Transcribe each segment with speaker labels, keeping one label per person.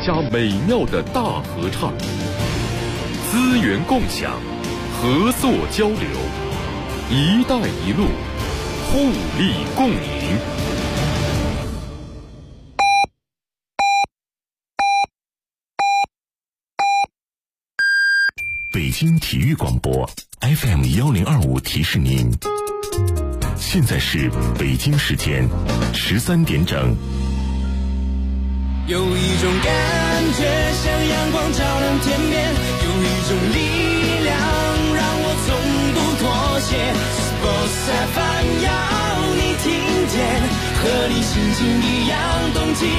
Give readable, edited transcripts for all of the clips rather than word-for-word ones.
Speaker 1: 家美妙的大合唱，资源共享，合作交流，一带一路，互利共赢。
Speaker 2: 北京体育广播 FM1025 提示您，现在是北京时间13点整。
Speaker 3: 有一种感觉像阳光照亮天边，有一种力量让我从不妥协。Sports FM 要你听见，和你心情一样动起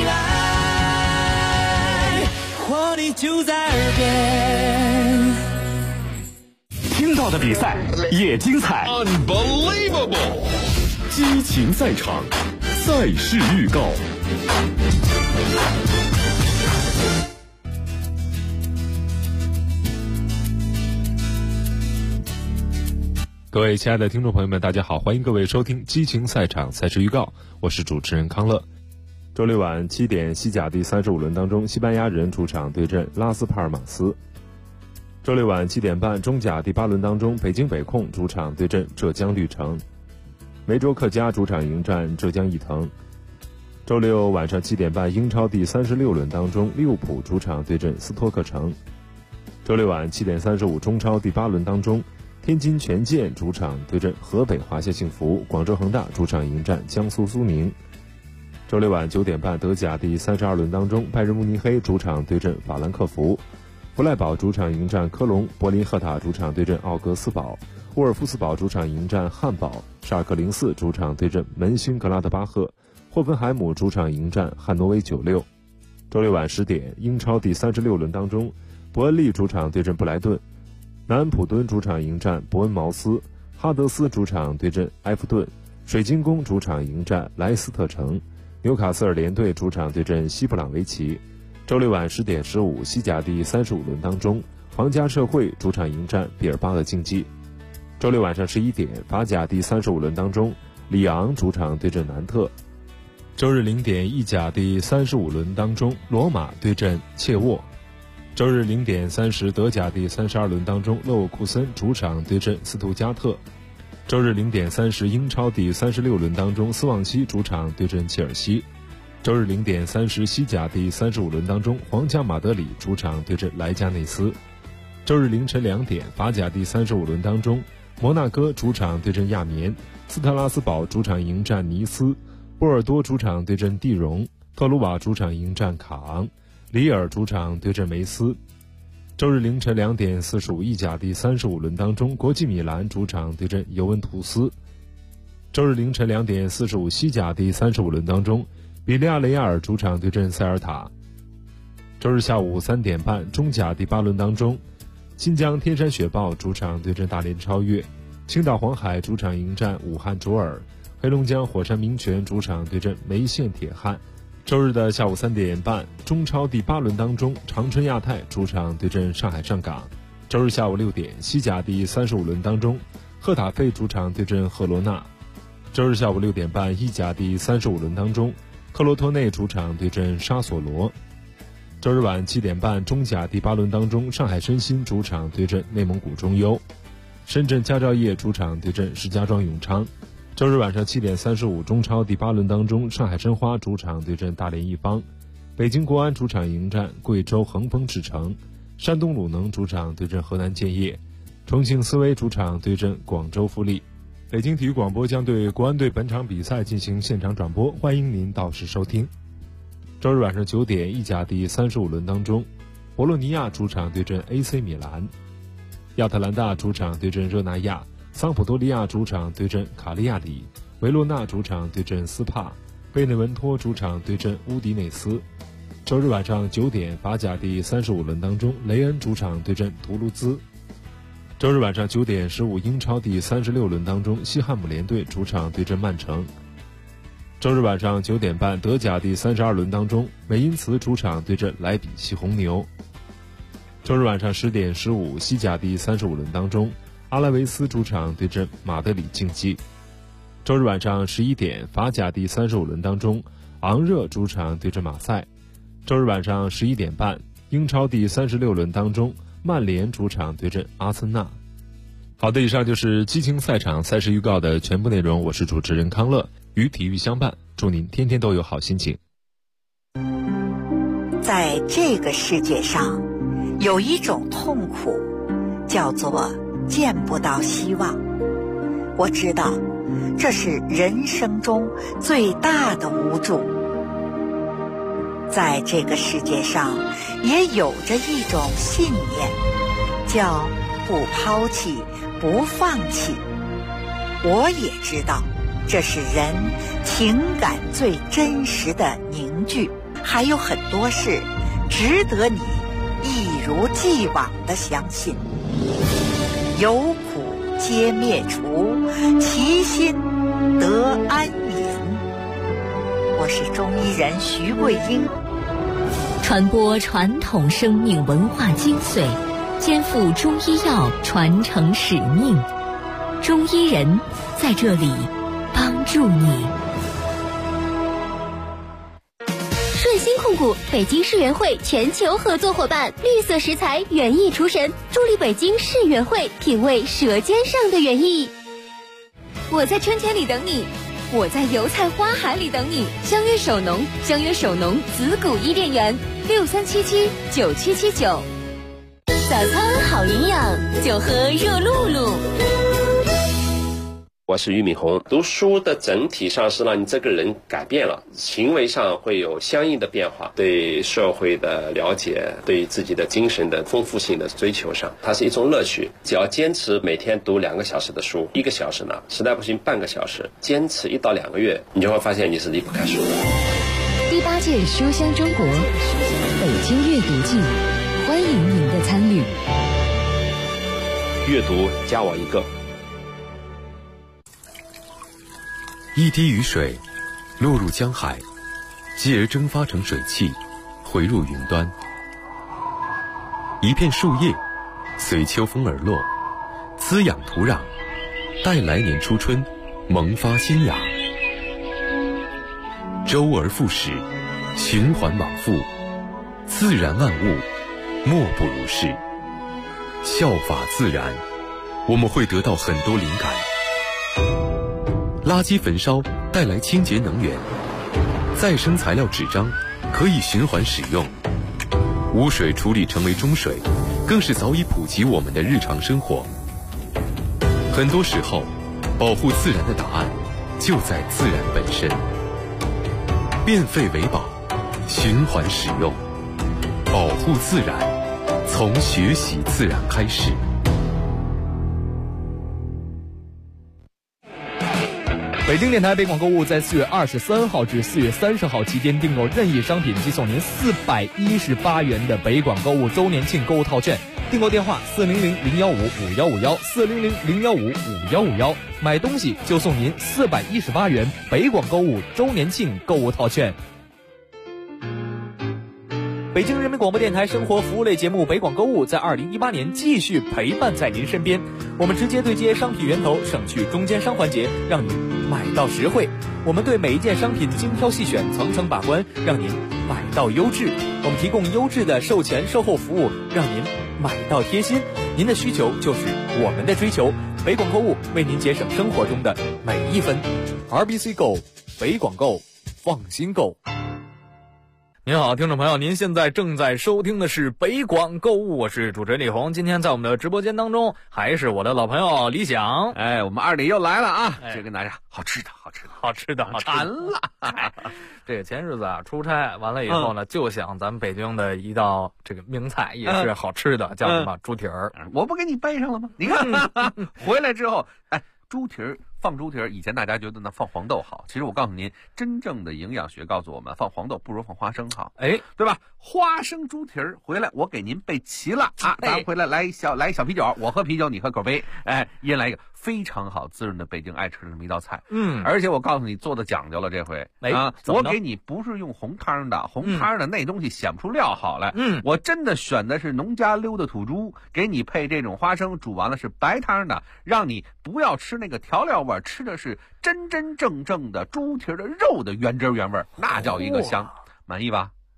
Speaker 3: 来，活力就在耳边。
Speaker 2: 听到的比赛也精彩
Speaker 1: Unbelievable！ 激情赛场，赛事预告。
Speaker 4: 各位亲爱的听众朋友们，大家好，欢迎各位收听激情赛场赛事预告，我是主持人康乐。周六晚7点，西甲第35轮当中，西班牙人主场对阵拉斯帕尔马斯。周六晚7点半，中甲第8轮当中，北京北控主场对阵浙江绿城。梅州客家主场迎战浙江毅腾。周六晚上7点半，英超第36轮当中，利物浦主场对阵斯托克城。周六晚7点35，中超第8轮当中，天津权健主场对阵河北华夏幸福，广州恒大主场迎战江苏苏宁。周六晚9点半，德甲第32轮当中，拜仁慕尼黑主场对阵法兰克福。弗赖堡主场迎战科隆，柏林赫塔主场对阵奥格斯堡，沃尔夫斯堡主场迎战汉堡，沙尔克04主场对阵门兴格拉德巴赫，霍芬海姆主场迎战汉诺威96。周六晚10点，英超第36轮当中，伯恩利主场对阵布莱顿，南安普敦主场迎战伯恩茅斯，哈德斯主场对阵埃弗顿，水晶宫主场迎战莱斯特城，纽卡斯尔联队主场对阵西布朗维奇。周六晚10点15，西甲第35轮当中，皇家社会主场迎战毕尔巴鄂竞技。周六晚上11点，法甲第35轮当中，里昂主场对阵南特。周日0点，意甲第35轮当中，罗马对阵切沃。周日0点30，德甲第32轮当中，勒沃库森主场对阵斯图加特。周日0点30，英超第36轮当中，斯旺西主场对阵切尔西。周日0点30，西甲第35轮当中，皇家马德里主场对阵莱加内斯。周日凌晨2点，法甲第35轮当中，摩纳哥主场对阵亚眠，斯特拉斯堡主场迎战尼斯，波尔多主场对阵蒂荣，特鲁瓦主场迎战卡昂，里尔主场对阵梅斯。周日凌晨2点45，意甲第35轮当中，国际米兰主场对阵尤文图斯。周日凌晨2点45，西甲第35轮当中，比利亚雷亚尔主场对阵塞尔塔。周日下午3点半，中甲第8轮当中，新疆天山雪豹主场对阵大连超越，青岛黄海主场迎战武汉卓尔，黑龙江火山民权主场对阵梅县铁汉。周日的下午3点半，中超第8轮当中，长春亚泰主场对阵上海上港。周日下午6点，西甲第35轮当中，赫塔费主场对阵赫罗纳。周日下午6点半，意甲第35轮当中，克罗托内主场对阵沙索罗。周日晚7点半，中甲第8轮当中，上海申鑫主场对阵内蒙古中优，深圳佳兆业主场对阵石家庄永昌。周日晚上7点35，中超第8轮当中，上海申花主场对阵大连一方，北京国安主场迎战贵州恒丰智诚，山东鲁能主场对阵河南建业，重庆斯威主场对阵广州富力。北京体育广播将对国安队本场比赛进行现场转播，欢迎您到时收听。周日晚上9点，意甲第35轮当中，博洛尼亚主场对阵 AC 米兰，亚特兰大主场对阵热那亚，桑普多利亚主场对阵卡利亚里，维罗纳主场对阵斯帕，贝内文托主场对阵乌迪内斯。周日晚上9点，法甲第35轮当中，雷恩主场对阵图卢兹。周日晚上9点15，英超第36轮当中，西汉姆联队主场对阵曼城。周日晚上9点半，德甲第32轮当中，美因茨主场对阵莱比锡红牛。周日晚上10点15，西甲第35轮当中，阿拉维斯主场对阵马德里竞技。周日晚上11点，法甲第35轮当中，昂热主场对阵马赛， 周日晚上11点半，英超第36轮当中，曼联主场对阵阿森纳。好的，以上就是激情赛场赛事预告的全部内容。我是主持人康乐，与体育相伴，祝您天天都有好心情。
Speaker 5: 在这个世界上，有一种痛苦，叫做见不到希望。我知道，这是人生中最大的无助。在这个世界上，也有着一种信念，叫不抛弃，不放弃。我也知道，这是人情感最真实的凝聚。还有很多事值得你一如既往地相信。有苦皆灭除，其心得安隐。我是中医人徐桂英，
Speaker 6: 传播传统生命文化精髓，肩负中医药传承使命。中医人在这里帮助你。
Speaker 7: 顺鑫控股北京世园会全球合作伙伴，绿色食材园艺厨神，助力北京世园会品味舌尖上的园艺。我在春天里等你，我在油菜花海里等你。相约首农，相约首农子谷伊甸园，63779779。早餐好营养，就喝热露露。
Speaker 8: 我是俞敏洪。读书的整体上是让你这个人改变了，行为上会有相应的变化，对社会的了解，对自己的精神的丰富性的追求上，它是一种乐趣。只要坚持每天读2个小时的书，1个小时呢，实在不行半个小时，坚持1到2个月，你就会发现你是离不开书的。
Speaker 6: 第8届书香中国北京阅读季，欢迎您的参与。
Speaker 8: 阅读加我1个。
Speaker 9: 一滴雨水落入江海，继而蒸发成水汽，回入云端。一片树叶随秋风而落，滋养土壤，待来年初春萌发新芽。周而复始，循环往复，自然万物莫不如是。效法自然，我们会得到很多灵感。垃圾焚烧带来清洁能源，再生材料纸张可以循环使用，污水处理成为中水，更是早已普及我们的日常生活。很多时候，保护自然的答案就在自然本身。变废为宝，循环使用，保护自然，从学习自然开始。
Speaker 10: 北京电台北广购物在4月23号至4月30号期间订购任意商品即送您418元的北广购物周年庆购物套券。订购电话400-015-5151 400-015-5151，买东西就送您418元北广购物周年庆购物套券。北京人民广播电台生活服务类节目《北广购物》在2018年继续陪伴在您身边。我们直接对接商品源头，省去中间商环节，让您买到实惠。我们对每一件商品精挑细选，层层把关，让您买到优质。我们提供优质的售前售后服务，让您买到贴心。您的需求就是我们的追求。北广购物为您节省生活中的每一分。RBC Go， 北广购，放心购。您好，听众朋友，您现在正在收听的是北广购物，我是主持人李红。今天在我们的直播间当中，还是我的老朋友李想。
Speaker 11: 我们二弟又来了啊！这跟大家好吃的，馋了。
Speaker 10: 这个前日子啊，出差完了以后呢，就想咱们北京的一道这个名菜，也是好吃的，叫什么猪蹄儿。
Speaker 11: 我不给你背上了吗？你看回来之后，猪蹄儿。放猪蹄儿，以前大家觉得呢放黄豆好，其实我告诉您，真正的营养学告诉我们，放黄豆不如放花生好，对吧？花生猪蹄儿回来，我给您备齐了啊！咱回来来一小啤酒，我喝啤酒，你喝口杯，一人来一个非常好滋润的北京爱吃的这么一道菜。而且我告诉你，做的讲究了，这回我给你不是用红汤的，红汤的那东西显不出料好来。我真的选的是农家溜的土猪，给你配这种花生，煮完了是白汤的，让你不要吃那个调料味，吃的是真真正正的猪蹄的肉的原汁原味，那叫一个香，满意吧？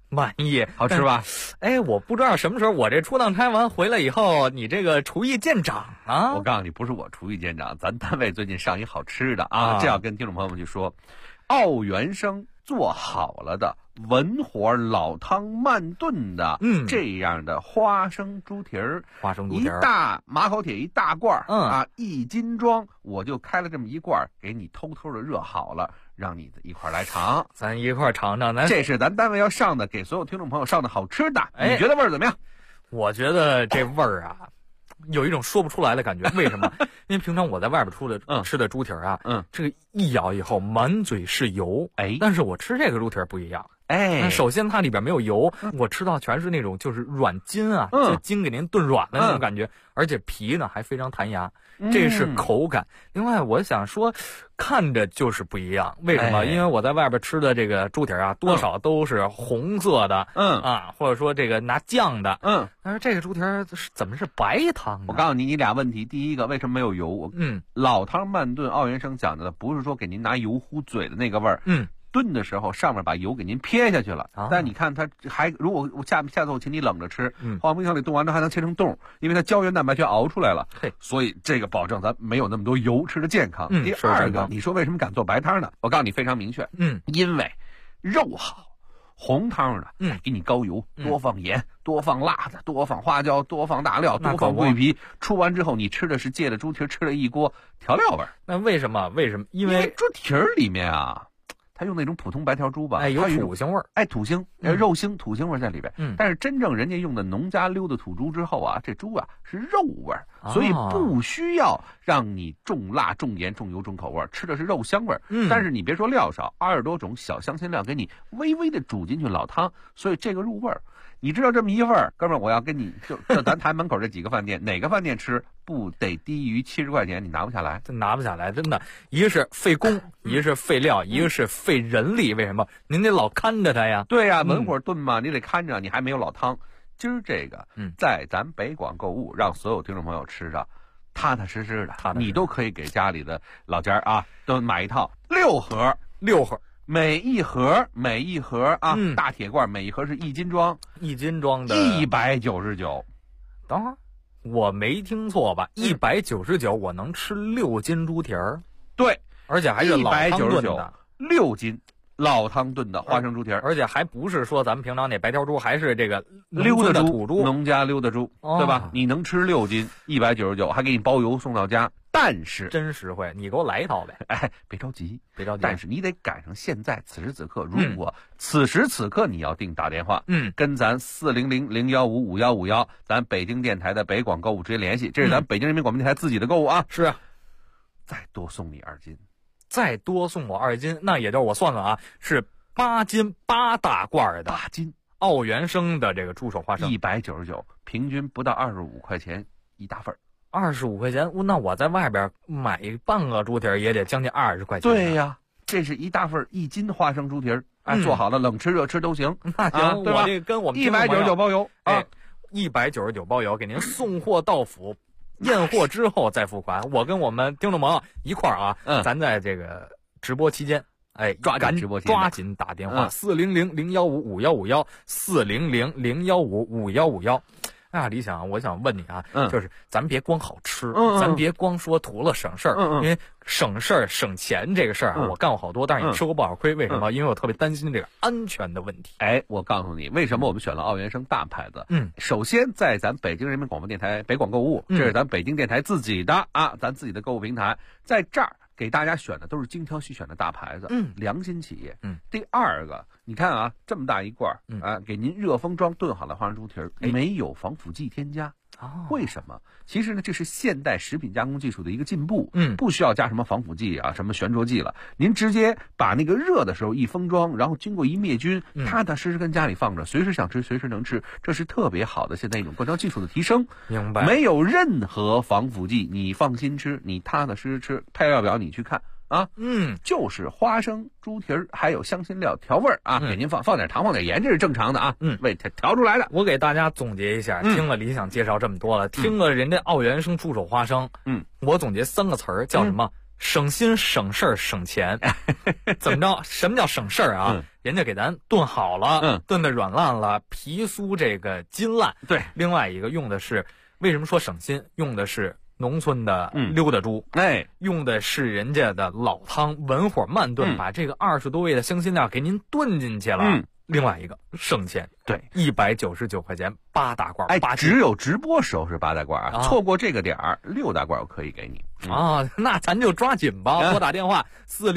Speaker 10: 满意，
Speaker 11: 好吃吧？
Speaker 10: 哎，我不知道什么时候我这出趟差完回来以后，你这个厨艺见长啊！
Speaker 11: 我告诉你，不是我厨艺见长，咱单位最近上一好吃的啊，这要跟听众朋友们去说，奥元生做好了的文火老汤慢炖的，这样的花生猪蹄儿，一大马口铁一大罐，啊，1斤装，我就开了这么一罐，给你偷偷的热好了。让你一块来尝，
Speaker 10: 咱一块尝尝。
Speaker 11: 这是咱单位要上的，给所有听众朋友上的好吃的。你觉得味儿怎么样？
Speaker 10: 我觉得这味儿啊，有一种说不出来的感觉。为什么？因为平常我在外边吃的猪蹄儿啊，这个一咬以后满嘴是油，但是我吃这个猪蹄儿不一样。首先它里边没有油，我吃到全是那种就是软筋啊，就筋给您炖软了那种感觉，而且皮呢还非常弹牙，这是口感。另外我想说，看着就是不一样，为什么？因为我在外边吃的这个猪蹄啊，多少都是红色的，或者说这个拿酱的，但是这个猪蹄怎么是白汤呢？
Speaker 11: 我告诉你，你俩问题，第一个为什么没有油？老汤慢炖，奥元生讲的不是说给您拿油糊嘴的那个味儿，炖的时候上面把油给您撇下去了，但你看它还，如果我下次我请你冷着吃，放冰箱里冻完之后还能切成冻，因为它胶原蛋白全熬出来了，所以这个保证咱没有那么多油，吃的健康。第二个，你说为什么敢做白汤呢？我告诉你非常明确，因为肉好。红汤的，给你高油，多放盐，多放辣子，多放花椒，多放大料，多放桂皮。出完之后，你吃的是借着猪蹄吃了一锅调料味儿。
Speaker 10: 那为什么？因为
Speaker 11: 猪蹄里面啊，它用那种普通白条猪吧，
Speaker 10: 有土腥味儿，
Speaker 11: 土腥，肉腥、土腥味儿在里边。但是真正人家用的农家溜的土猪之后啊，这猪啊是肉味儿，所以不需要让你重辣、重盐、重油、重口味儿，吃的是肉香味儿。但是你别说料少，20多种小香辛料给你微微的煮进去老汤，所以这个入味儿。你知道这么一份儿，哥们儿，我要跟你就咱台门口这几个饭店，哪个饭店吃不得低于70块钱？你拿不下来，
Speaker 10: 拿不下来，真的。一个是费工，一个是费料，一个是费人力。为什么？您得老看着它呀。
Speaker 11: 对呀，文火炖嘛，你得看着，你还没有老汤。今儿这个，在咱北广购物，让所有听众朋友吃着踏踏实实的，你都可以给家里的老家啊，都买一套6盒。每一盒啊，大铁罐，每一盒是1斤装
Speaker 10: ，1斤装的
Speaker 11: 199。
Speaker 10: 等会儿，我没听错吧？199，我能吃6斤猪蹄儿？
Speaker 11: 对，
Speaker 10: 而且还是老汤炖的
Speaker 11: ，6斤老汤炖的花生猪蹄儿，
Speaker 10: 而且还不是说咱们平常那白条猪，还是这个溜达土猪，
Speaker 11: 农家溜达猪，对吧？你能吃6斤，199，还给你包邮送到家。但是
Speaker 10: 真实惠，你给我来一套呗！
Speaker 11: 别着急。但是你得赶上现在此时此刻，如果此时此刻你要订，打电话，跟咱400-015-5151，咱北京电台的北广购物直接联系，这是咱北京人民广播电台自己的购物啊。
Speaker 10: 是啊，
Speaker 11: 再多送你2斤，
Speaker 10: 再多送我2斤，那也就是我算算啊，是8斤8大罐的
Speaker 11: 8斤
Speaker 10: 奥元生的这个猪手花生
Speaker 11: ，199，平均不到25块钱一大份。
Speaker 10: 25块钱，那我在外边买半个猪蹄也得将近20块钱。
Speaker 11: 对呀，这是一大份1斤花生猪蹄做好了，冷吃热吃都行。
Speaker 10: 那行，
Speaker 11: 对吧？
Speaker 10: 我这跟我们
Speaker 11: 199包邮啊
Speaker 10: ，199包邮，给您送货到府，验货之后再付款。我跟我们听众朋友一块儿啊，咱在这个直播期间，
Speaker 11: 抓
Speaker 10: 紧打电话，400-015-5151，400-015-5151。李想，我想问你啊，就是咱别光好吃，咱别光说图了省事儿，因为省事儿省钱这个事儿我干过好多，但是也吃过不少亏。为什么？因为我特别担心这个安全的问题。
Speaker 11: 我告诉你，为什么我们选了奥元生大牌子？首先在咱北京人民广播电台北广购物，这是咱北京电台自己的咱自己的购物平台，在这儿给大家选的都是精挑细选的大牌子，良心企业。第二个，你看啊，这么大一罐给您热封装炖好的花生猪蹄没有防腐剂添加。为什么？其实呢，这是现代食品加工技术的一个进步，不需要加什么防腐剂啊，什么悬浊剂了。您直接把那个热的时候一封装，然后经过一灭菌，踏踏实实跟家里放着，随时想吃随时能吃，这是特别好的现在一种灌装技术的提升。
Speaker 10: 明白？
Speaker 11: 没有任何防腐剂，你放心吃，你踏踏实实吃。配料表你去看。就是花生猪蹄还有香辛料调味啊，给您放点糖放点盐，这是正常的啊，为它调出来的。
Speaker 10: 我给大家总结一下，听了李想介绍这么多了，听了人家奥元生猪手花生，我总结3个词儿，叫什么？ 省心省事儿省钱。怎么着？什么叫省事儿啊？人家给咱炖好了，炖的软烂了，皮酥这个筋烂。
Speaker 11: 对，
Speaker 10: 另外一个用的是，为什么说省心？用的是农村的溜达猪，用的是人家的老汤，文火慢炖，把这个20多味的香辛料给您炖进去了。另外一个省钱，
Speaker 11: 对
Speaker 10: ，199块钱8大罐，
Speaker 11: 只有直播时候是8大罐啊，错过这个点儿6大罐我可以给你
Speaker 10: 啊，那咱就抓紧吧，拨打电话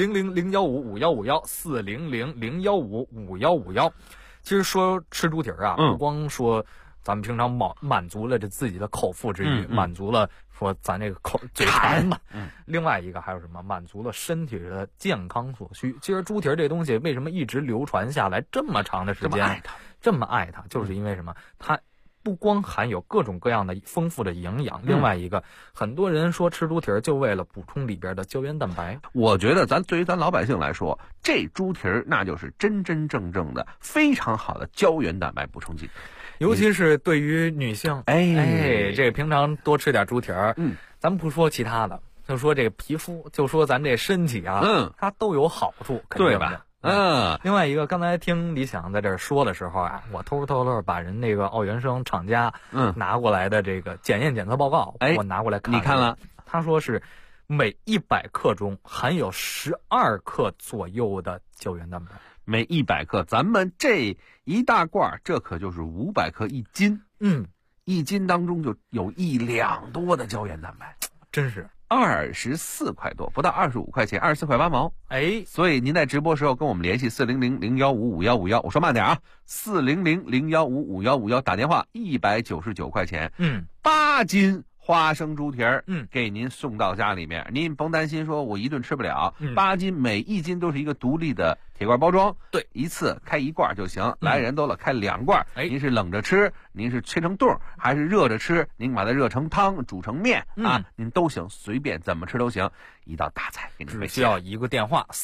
Speaker 10: 400-015-5151，400-015-5151。其实说吃猪蹄儿啊，不光说咱们平常满足了这自己的口腹之欲，满足了说咱这个嘴馋嘛。另外一个还有什么？满足了身体的健康所需。其实猪蹄儿这东西为什么一直流传下来这么长的时间，这么爱它，就是因为什么？它不光含有各种各样的丰富的营养，另外一个，很多人说吃猪蹄儿就为了补充里边的胶原蛋白。
Speaker 11: 我觉得对于咱老百姓来说，这猪蹄儿那就是真真正正的非常好的胶原蛋白补充剂。
Speaker 10: 尤其是对于女性，这个平常多吃点猪蹄儿，咱们不说其他的，就说这个皮肤，就说咱这身体啊，它都有好处，
Speaker 11: 对吧？
Speaker 10: 另外一个，刚才听李想在这儿说的时候啊，我偷把人那个奥原生厂家拿过来的这个检验检测报告，我拿过来看，
Speaker 11: 你看了？
Speaker 10: 他说是每100克中含有12克左右的胶原蛋白。
Speaker 11: 每100克，咱们这一大罐，这可就是500克1斤。1斤当中就有1两多的胶原蛋白，
Speaker 10: 真是
Speaker 11: 24块多，不到25块钱，24块8毛。所以您在直播时候跟我们联系400-015-5151，我说慢点啊，400-015-5151，打电话199块钱，8斤花生猪蹄儿，给您送到家里面，您甭担心说我一顿吃不了，8斤，每1斤都是一个独立的铁罐包装，
Speaker 10: 对，
Speaker 11: 一次开1罐就行，来人多了开2罐，您是冷着吃，您是切成冻，还是热着吃，您把它热成汤，煮成面啊，您都行，随便怎么吃都行，一道大菜给您备。
Speaker 10: 只需要一个电话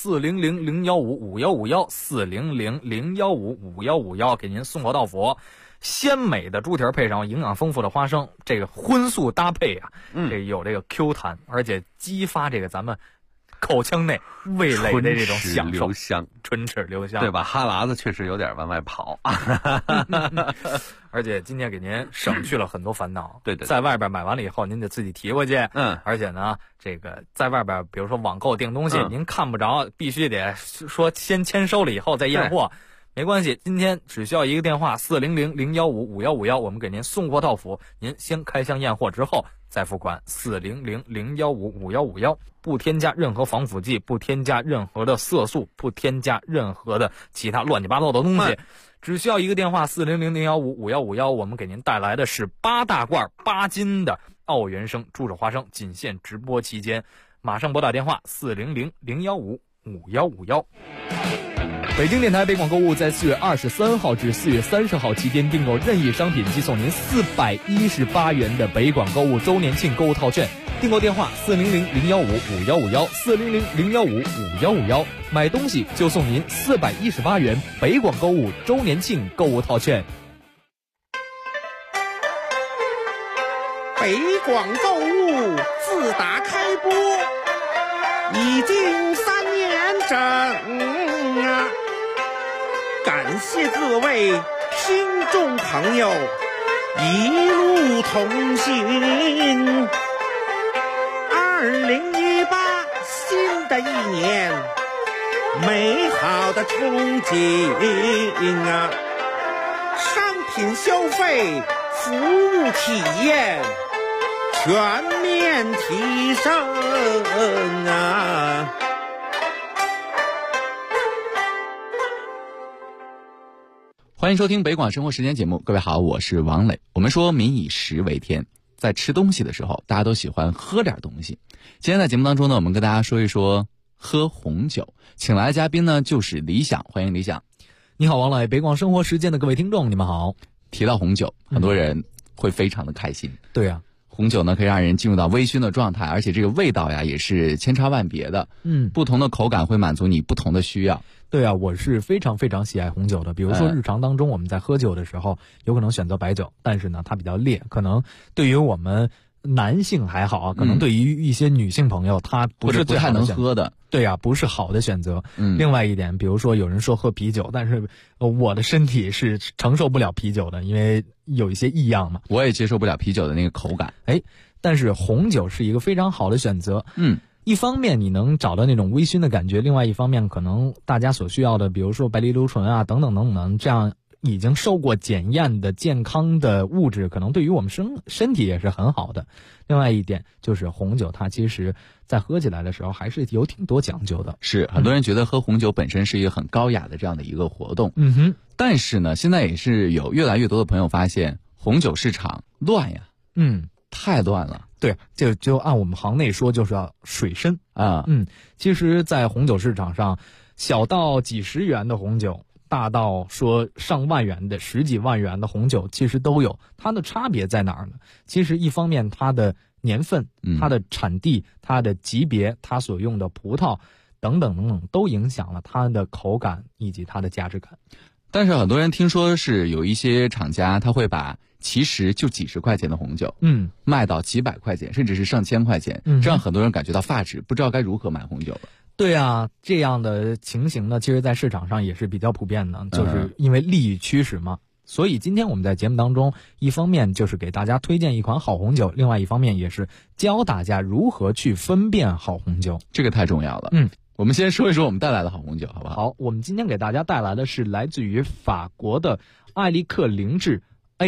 Speaker 10: 400-015-5151，400-015-5151，给您送货到府。鲜美的猪蹄儿配上营养丰富的花生，这个荤素搭配啊，这有这个 Q 弹，而且激发这个咱们口腔内味蕾的这种享受，唇齿留香，
Speaker 11: 对吧？哈喇子确实有点往外跑，
Speaker 10: 而且今天给您省去了很多烦恼。
Speaker 11: 对，
Speaker 10: 在外边买完了以后，您得自己提回去。而且呢，这个在外边，比如说网购订东西，您看不着，必须得说先签收了以后再验货。没关系，今天只需要一个电话400-015-5151，我们给您送货到府。您先开箱验货之后再付款。400-015-5151，不添加任何防腐剂，不添加任何的色素，不添加任何的其他乱七八糟的东西。只需要一个电话400-015-5151，我们给您带来的是8大罐8斤的奥原生猪手花生，仅限直播期间，马上拨打电话400-015-5151。北京电台北广购物在4月23号至4月30号期间订购任意商品即送您418元的北广购物周年庆购物套券。订购电话400-015-5151，400-015-5151，买东西就送您418元北广购物周年庆购物套券。
Speaker 12: 北广购物自打开播已经3年整啊，感谢各位听众朋友一路同行。2018新的一年，美好的憧憬啊，商品消费，服务体验全面提升啊！
Speaker 13: 欢迎收听北广生活时间节目，各位好，我是王磊。我们说民以食为天，在吃东西的时候，大家都喜欢喝点东西。今天在节目当中呢，我们跟大家说一说喝红酒。请来的嘉宾呢就是李想，欢迎李想。
Speaker 10: 你好，王磊，北广生活时间的各位听众，你们好。
Speaker 13: 提到红酒，很多人会非常的开心。
Speaker 10: 对啊，
Speaker 13: 红酒呢可以让人进入到微醺的状态，而且这个味道呀也是千差万别的。不同的口感会满足你不同的需要。
Speaker 10: 对啊，我是非常非常喜爱红酒的。比如说日常当中我们在喝酒的时候，有可能选择白酒，但是呢它比较烈，可能对于我们男性还好啊，可能对于一些女性朋友，它不是
Speaker 13: 不太能喝的。
Speaker 10: 对呀，不是好的选择。另外一点，比如说有人说喝啤酒，但是我的身体是承受不了啤酒的，因为有一些异样嘛。
Speaker 13: 我也接受不了啤酒的那个口感。
Speaker 10: 但是红酒是一个非常好的选择。一方面你能找到那种微醺的感觉，另外一方面可能大家所需要的，比如说白藜芦醇啊等等等等，这样已经受过检验的健康的物质，可能对于我们身体也是很好的。另外一点就是红酒，它其实在喝起来的时候还是有挺多讲究的。
Speaker 13: 是很多人觉得喝红酒本身是一个很高雅的这样的一个活动。但是呢，现在也是有越来越多的朋友发现红酒市场乱呀。太乱了。
Speaker 10: 对，就按我们行内说，就是要水深
Speaker 13: 啊。
Speaker 10: 其实在红酒市场上，小到几十元的红酒，大到说上万元的、十几万元的红酒，其实都有。它的差别在哪儿呢？其实一方面它的年份、它的产地、它的级别、它所用的葡萄等等等等，都影响了它的口感以及它的价值感。
Speaker 13: 但是很多人听说是有一些厂家他会把其实就几十块钱的红酒卖到几百块钱甚至是上千块钱，这让很多人感觉到发指，不知道该如何买红酒了。
Speaker 10: 对啊，这样的情形呢，其实在市场上也是比较普遍的，就是因为利益驱使嘛。所以今天我们在节目当中，一方面就是给大家推荐一款好红酒，另外一方面也是教大家如何去分辨好红酒。
Speaker 13: 这个太重要了。我们先说一说我们带来的好红酒好不好？
Speaker 10: 好，我们今天给大家带来的是来自于法国的艾利克凌志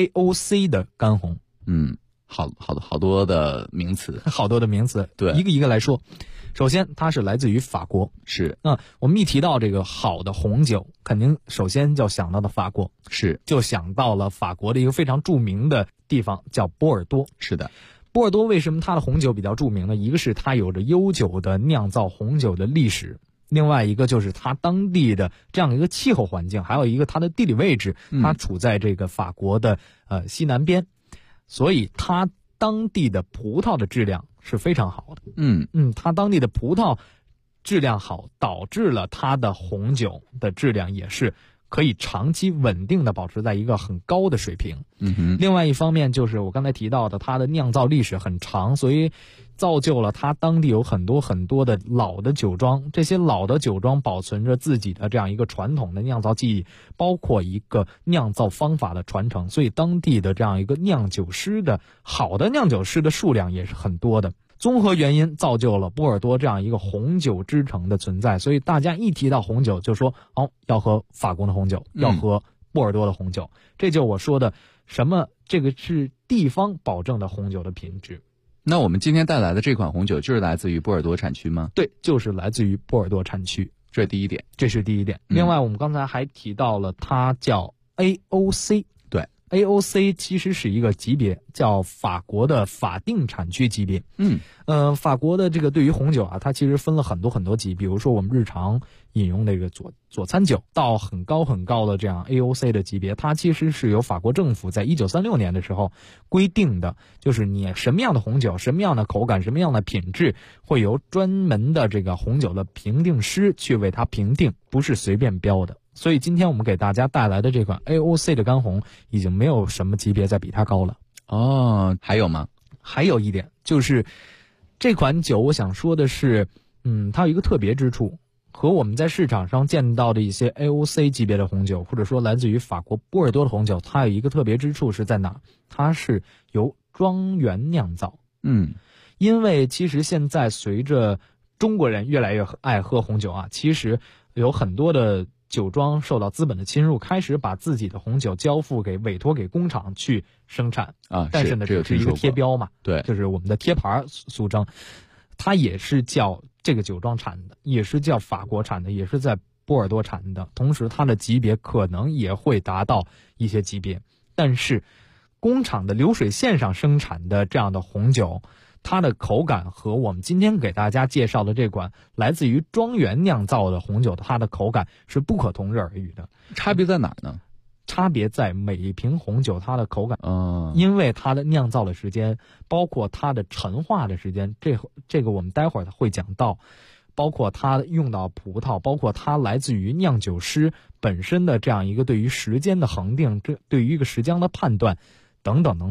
Speaker 10: AOC 的干红。
Speaker 13: 好多的名词，
Speaker 10: 好多的名词，
Speaker 13: 对，
Speaker 10: 一个一个来说。首先它是来自于法国。
Speaker 13: 是。
Speaker 10: 我们一提到这个好的红酒，肯定首先就想到的法国。
Speaker 13: 是。
Speaker 10: 就想到了法国的一个非常著名的地方叫波尔多。
Speaker 13: 是的。
Speaker 10: 波尔多为什么它的红酒比较著名呢？一个是它有着悠久的酿造红酒的历史，另外一个就是它当地的这样一个气候环境，还有一个它的地理位置，它处在这个法国的西南边，所以它当地的葡萄的质量是非常好的。它当地的葡萄质量好，导致了它的红酒的质量也是可以长期稳定的保持在一个很高的水平。另外一方面就是我刚才提到的，它的酿造历史很长，所以造就了它当地有很多很多的老的酒庄，这些老的酒庄保存着自己的这样一个传统的酿造技艺，包括一个酿造方法的传承，所以当地的这样一个酿酒师的好的酿酒师的数量也是很多的。综合原因造就了波尔多这样一个红酒之城的存在，所以大家一提到红酒就说要喝法国的红酒，要喝波尔多的红酒。这就我说的什么这个是地方保证的红酒的品质。
Speaker 13: 那我们今天带来的这款红酒就是来自于波尔多产区吗？
Speaker 10: 对，就是来自于波尔多产区。
Speaker 13: 这是第一点。
Speaker 10: 这是第一点。另外我们刚才还提到了它叫 AOC。
Speaker 13: 对。
Speaker 10: AOC 其实是一个级别，叫法国的法定产区级别。法国的这个对于红酒啊，它其实分了很多很多级，比如说我们日常饮用这个佐餐酒，到很高很高的这样 AOC 的级别，它其实是由法国政府在1936年的时候规定的，就是你什么样的红酒，什么样的口感，什么样的品质，会由专门的这个红酒的评定师去为它评定，不是随便标的。所以今天我们给大家带来的这款 AOC 的干红，已经没有什么级别再比它高了。
Speaker 13: 还有吗？
Speaker 10: 还有一点就是这款酒我想说的是它有一个特别之处，和我们在市场上见到的一些 AOC 级别的红酒，或者说来自于法国波尔多的红酒，它有一个特别之处是在哪？它是由庄园酿造。因为其实现在随着中国人越来越爱喝红酒啊，其实有很多的酒庄受到资本的侵入，开始把自己的红酒交付给委托给工厂去生产但是呢，这是一个贴标嘛，
Speaker 13: 对，
Speaker 10: 就是我们的贴牌俗称，它也是叫这个酒庄产的，也是叫法国产的，也是在波尔多产的，同时它的级别可能也会达到一些级别，但是工厂的流水线上生产的这样的红酒，它的口感和我们今天给大家介绍的这款来自于庄园酿造的红酒，它的口感是不可同日而语的。
Speaker 13: 差别在哪儿呢？
Speaker 10: 差别在每一瓶红酒它的口感，因为它的酿造的时间，包括它的陈化的时间，这个我们待会儿会讲到，包括它用到葡萄，包括它来自于酿酒师本身的这样一个对于时间的恒定，这对于一个时间的判断，等等等等。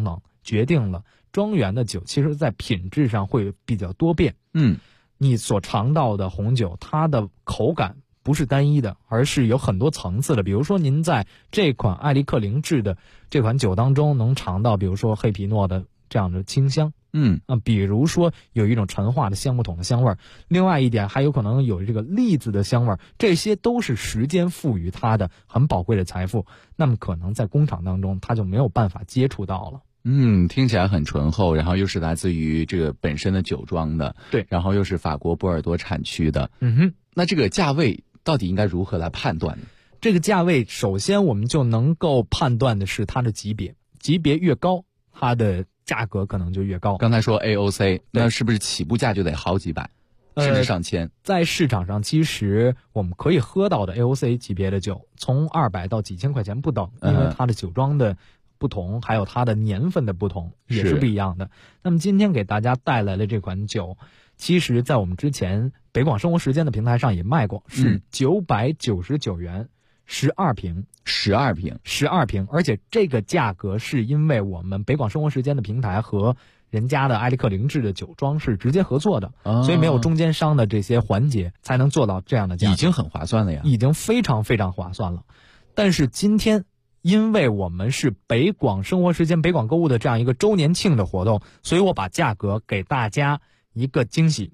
Speaker 10: 决定了庄园的酒其实在品质上会比较多变。你所尝到的红酒，它的口感不是单一的，而是有很多层次的。比如说您在这款艾利克灵智的这款酒当中能尝到比如说黑皮诺的这样的清香，比如说有一种陈化的橡木桶的香味儿，另外一点还有可能有这个栗子的香味儿，这些都是时间赋予它的很宝贵的财富，那么可能在工厂当中它就没有办法接触到了。
Speaker 13: 听起来很醇厚，然后又是来自于这个本身的酒庄的，
Speaker 10: 对，
Speaker 13: 然后又是法国波尔多产区的，那这个价位到底应该如何来判断呢？
Speaker 10: 这个价位首先我们就能够判断的是它的级别，级别越高它的价格可能就越高。
Speaker 13: 刚才说 AOC， 那是不是起步价就得好几百，甚至上千？
Speaker 10: 在市场上其实我们可以喝到的 AOC 级别的酒从200到几千块钱不等，因为它的酒庄的不同，还有它的年份的不同也是不一样的。那么今天给大家带来的这款酒，其实在我们之前北广生活时间的平台上也卖过，是999元12瓶，12瓶，而且这个价格是因为我们北广生活时间的平台和人家的艾利克灵智的酒庄是直接合作的，所以没有中间商的这些环节，才能做到这样的价格，
Speaker 13: 已经很划算了呀，
Speaker 10: 已经非常非常划算了。但是今天因为我们是北广生活时间北广购物的这样一个周年庆的活动，所以我把价格给大家一个惊喜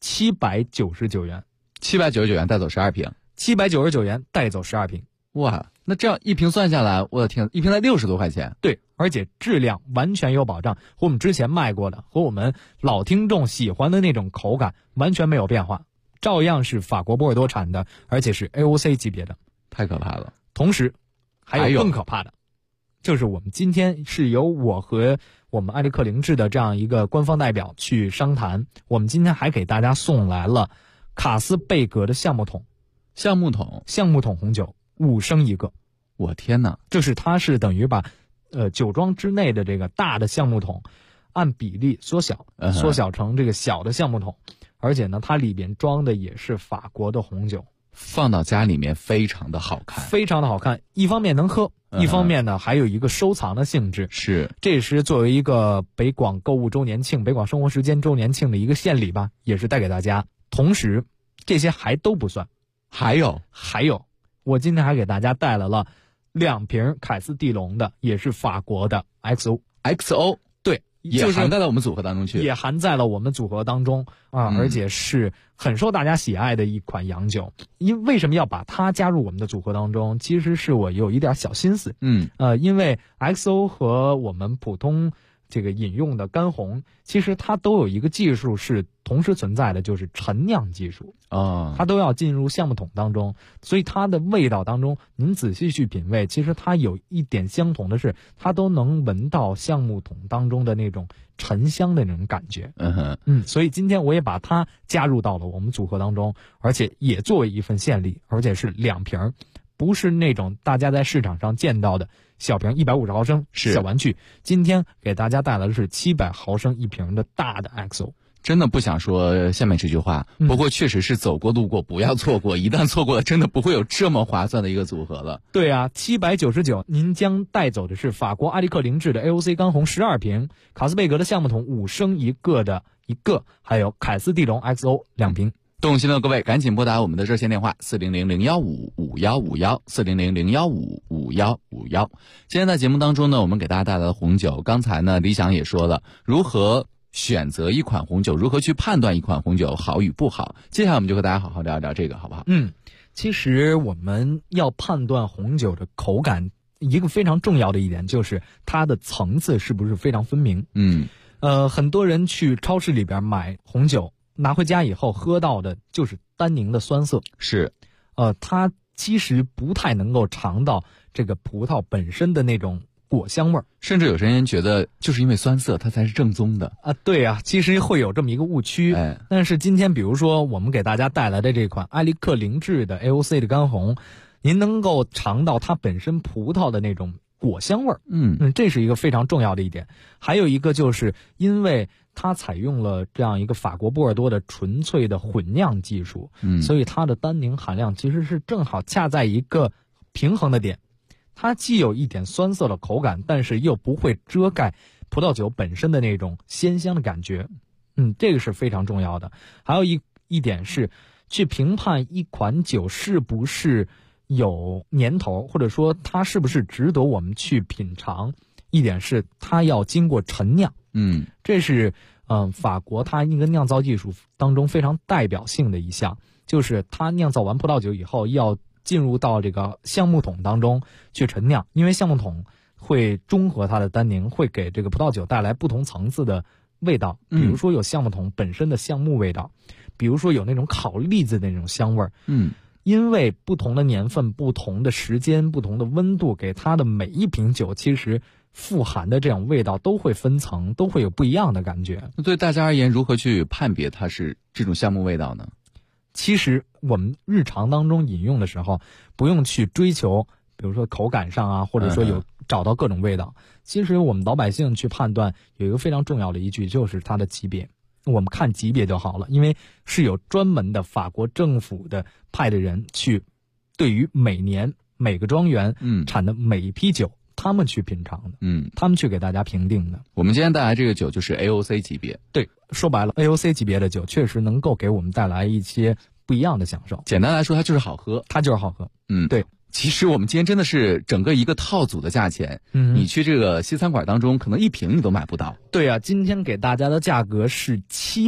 Speaker 10: ，799元
Speaker 13: ，799元带走12瓶
Speaker 10: ，799元带走12瓶。
Speaker 13: 哇，那这样一瓶算下来，我的天，一瓶才60多块钱。
Speaker 10: 对，而且质量完全有保障，和我们之前卖过的和我们老听众喜欢的那种口感完全没有变化，照样是法国波尔多产的，而且是 AOC 级别的。
Speaker 13: 太可怕了。
Speaker 10: 同时还有更可怕的，就是我们今天是由我和我们艾利克灵智的这样一个官方代表去商谈，我们今天还给大家送来了卡斯贝格的橡木桶红酒，5升一个。
Speaker 13: 我天哪，
Speaker 10: 它是等于把酒庄之内的这个大的橡木桶按比例缩小成这个小的橡木桶，而且呢它里边装的也是法国的红酒，
Speaker 13: 放到家里面非常的好看，
Speaker 10: 一方面能喝，一方面呢还有一个收藏的性质。
Speaker 13: 是，
Speaker 10: 这是作为一个北广购物周年庆、北广生活时间周年庆的一个献礼吧，也是带给大家。同时这些还都不算，还有我今天还给大家带来了2瓶凯斯蒂龙的，也是法国的 XO， 对，
Speaker 13: 也含在了我们组合当中去，
Speaker 10: 也含在了我们组合当中而且是很受大家喜爱的一款洋酒。为什么要把它加入我们的组合当中？其实是我有一点小心思，因为 XO 和我们普通这个饮用的干红，其实它都有一个技术是同时存在的，就是陈酿技术它都要进入橡木桶当中，所以它的味道当中您仔细去品味，其实它有一点相同的是，它都能闻到橡木桶当中的那种沉香的那种感觉。所以今天我也把它加入到了我们组合当中，而且也作为一份献礼，而且是2瓶，不是那种大家在市场上见到的小瓶150毫升小玩具，今天给大家带来的是700毫升一瓶的大的 XO。
Speaker 13: 真的不想说下面这句话，不过确实是走过路过不要错过，一旦错过了真的不会有这么划算的一个组合了。
Speaker 10: 对啊，799您将带走的是法国艾利克灵智的 AOC 干红12瓶，卡斯贝格的橡木桶5升一个的一个，还有凯斯蒂龙 XO 2瓶。
Speaker 13: 动心的各位赶紧拨打我们的热线电话400-015-5151，400-015-5151。今天在节目当中呢，我们给大家带来了红酒，刚才呢李想也说了如何选择一款红酒，如何去判断一款红酒好与不好，接下来我们就和大家好好聊一聊这个好不好？
Speaker 10: 其实我们要判断红酒的口感，一个非常重要的一点就是它的层次是不是非常分明。很多人去超市里边买红酒拿回家以后喝到的就是单宁的酸涩，
Speaker 13: 是
Speaker 10: 它其实不太能够尝到这个葡萄本身的那种果香味儿，
Speaker 13: 甚至有些人觉得就是因为酸涩它才是正宗的
Speaker 10: 对啊，其实会有这么一个误区。但是今天比如说我们给大家带来的这款艾利克灵智的 AOC 的干红，您能够尝到它本身葡萄的那种果香味儿，这是一个非常重要的一点。还有一个就是因为它采用了这样一个法国波尔多的纯粹的混酿技术，所以它的单宁含量其实是正好恰在一个平衡的点，它既有一点酸涩的口感，但是又不会遮盖葡萄酒本身的那种鲜香的感觉。这个是非常重要的。还有一点是，去评判一款酒是不是有年头，或者说它是不是值得我们去品尝，一点是它要经过陈酿。这是法国它一个酿造技术当中非常代表性的一项，就是它酿造完葡萄酒以后要进入到这个橡木桶当中去陈酿，因为橡木桶会中和它的单宁，会给这个葡萄酒带来不同层次的味道。比如说有橡木桶本身的橡木味道，比如说有那种烤栗子的那种香味儿。因为不同的年份、不同的时间、不同的温度，给它的每一瓶酒其实富含的这种味道都会分层，都会有不一样的感觉。
Speaker 13: 那对大家而言，如何去判别它是这种橡木味道呢？
Speaker 10: 其实我们日常当中饮用的时候，不用去追求，比如说口感上啊，或者说找到各种味道。其实我们老百姓去判断有一个非常重要的依据，就是它的级别。我们看级别就好了，因为是有专门的法国政府的派的人去对于每年每个庄园产的每一批酒，他们去品尝的，他们去给大家评定的。
Speaker 13: 我们今天带来这个酒就是 AOC 级别。
Speaker 10: 对，说白了 AOC 级别的酒确实能够给我们带来一些不一样的享受。
Speaker 13: 简单来说，它就是好喝。对。其实我们今天真的是整个一个套组的价钱，你去这个西餐馆当中，可能一瓶你都买不到。
Speaker 10: 对啊，今天给大家的价格是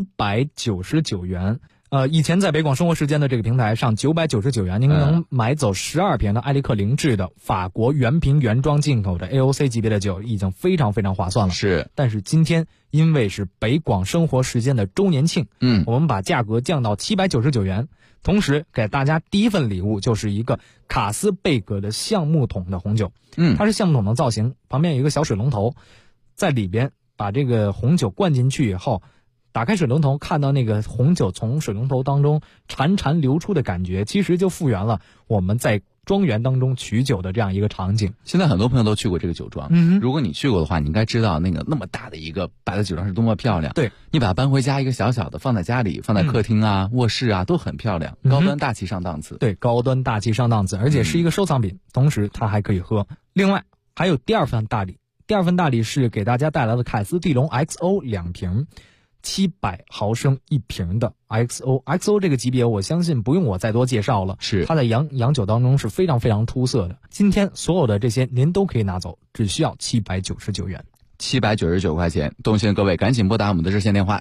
Speaker 10: 799元。以前在北广生活时间的这个平台上，999元您能买走12瓶的艾利克灵智的法国原瓶原装进口的 AOC 级别的酒，已经非常非常划算了。
Speaker 13: 是，
Speaker 10: 但是今天因为是北广生活时间的周年庆，我们把价格降到799元，同时给大家第一份礼物就是一个卡斯贝格的橡木桶的红酒。它是橡木桶的造型，旁边有一个小水龙头，在里边把这个红酒灌进去以后，打开水龙头，看到那个红酒从水龙头当中潺潺流出的感觉，其实就复原了我们在庄园当中取酒的这样一个场景。
Speaker 13: 现在很多朋友都去过这个酒庄，如果你去过的话，你应该知道那么大的一个摆的酒庄是多么漂亮。
Speaker 10: 对，
Speaker 13: 你把它搬回家，一个小小的放在家里，放在客厅啊、卧室啊，都很漂亮，高端大气上档次。
Speaker 10: 对，高端大气上档次，而且是一个收藏品，同时它还可以喝。另外还有第二份大礼，是给大家带来的凯斯蒂龙 XO 2瓶。700毫升1瓶的 XO 这个级别，我相信不用我再多介绍了，
Speaker 13: 是
Speaker 10: 它在洋酒当中是非常非常出色的。今天所有的这些您都可以拿走，只需要799元
Speaker 13: ，799块钱。动心的各位赶紧拨打我们的热线电话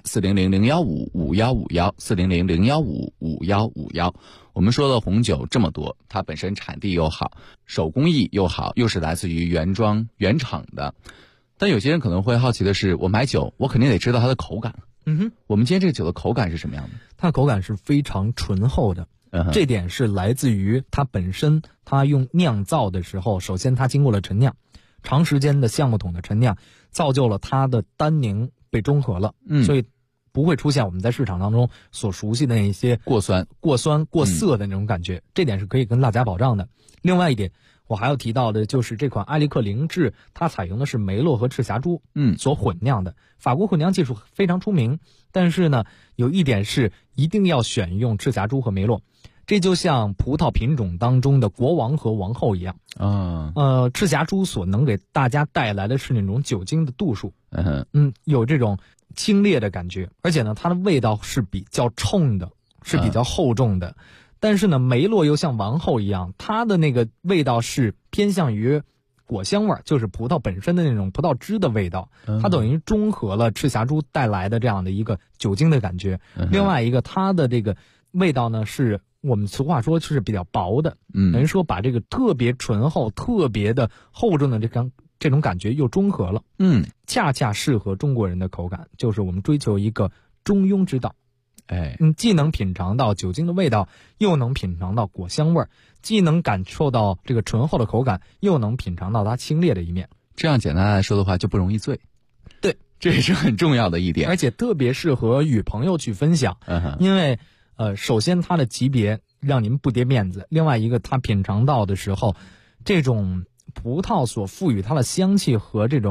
Speaker 13: 400-015-5151，400-015-5151。我们说的红酒这么多，它本身产地又好，手工艺又好，又是来自于原装原厂的。但有些人可能会好奇的是，我买酒我肯定得知道它的口感。我们今天这个酒的口感是什么样的？
Speaker 10: 它的口感是非常醇厚的，这点是来自于它本身，它用酿造的时候，首先它经过了陈酿，长时间的橡木桶的陈酿，造就了它的单宁被中和了，所以不会出现我们在市场当中所熟悉的那些
Speaker 13: 过酸、
Speaker 10: 过涩的那种感觉，这点是可以跟大家保障的。另外一点，我还要提到的就是这款艾利克灵智，它采用的是梅洛和赤霞珠所混酿的。法国混酿技术非常出名，但是呢，有一点是一定要选用赤霞珠和梅洛。这就像葡萄品种当中的国王和王后一样赤霞珠所能给大家带来的是那种酒精的度数，有这种清冽的感觉，而且呢，它的味道是比较冲的，是比较厚重的。但是呢，梅洛又像王后一样，它的那个味道是偏向于果香味，就是葡萄本身的那种葡萄汁的味道，它等于中和了赤霞珠带来的这样的一个酒精的感觉。另外一个，它的这个味道呢，是我们俗话说是比较薄的，等于说把这个特别醇厚、特别的厚重的这种感觉又中和了，恰恰适合中国人的口感，就是我们追求一个中庸之道。既能品尝到酒精的味道，又能品尝到果香味，既能感受到这个醇厚的口感，又能品尝到它清冽的一面。
Speaker 13: 这样简单来说的话，就不容易醉。
Speaker 10: 对，
Speaker 13: 这也是很重要的一点，
Speaker 10: 而且特别适合与朋友去分享。因为首先它的级别让您不跌面子，另外一个它品尝到的时候，这种葡萄所赋予它的香气和这种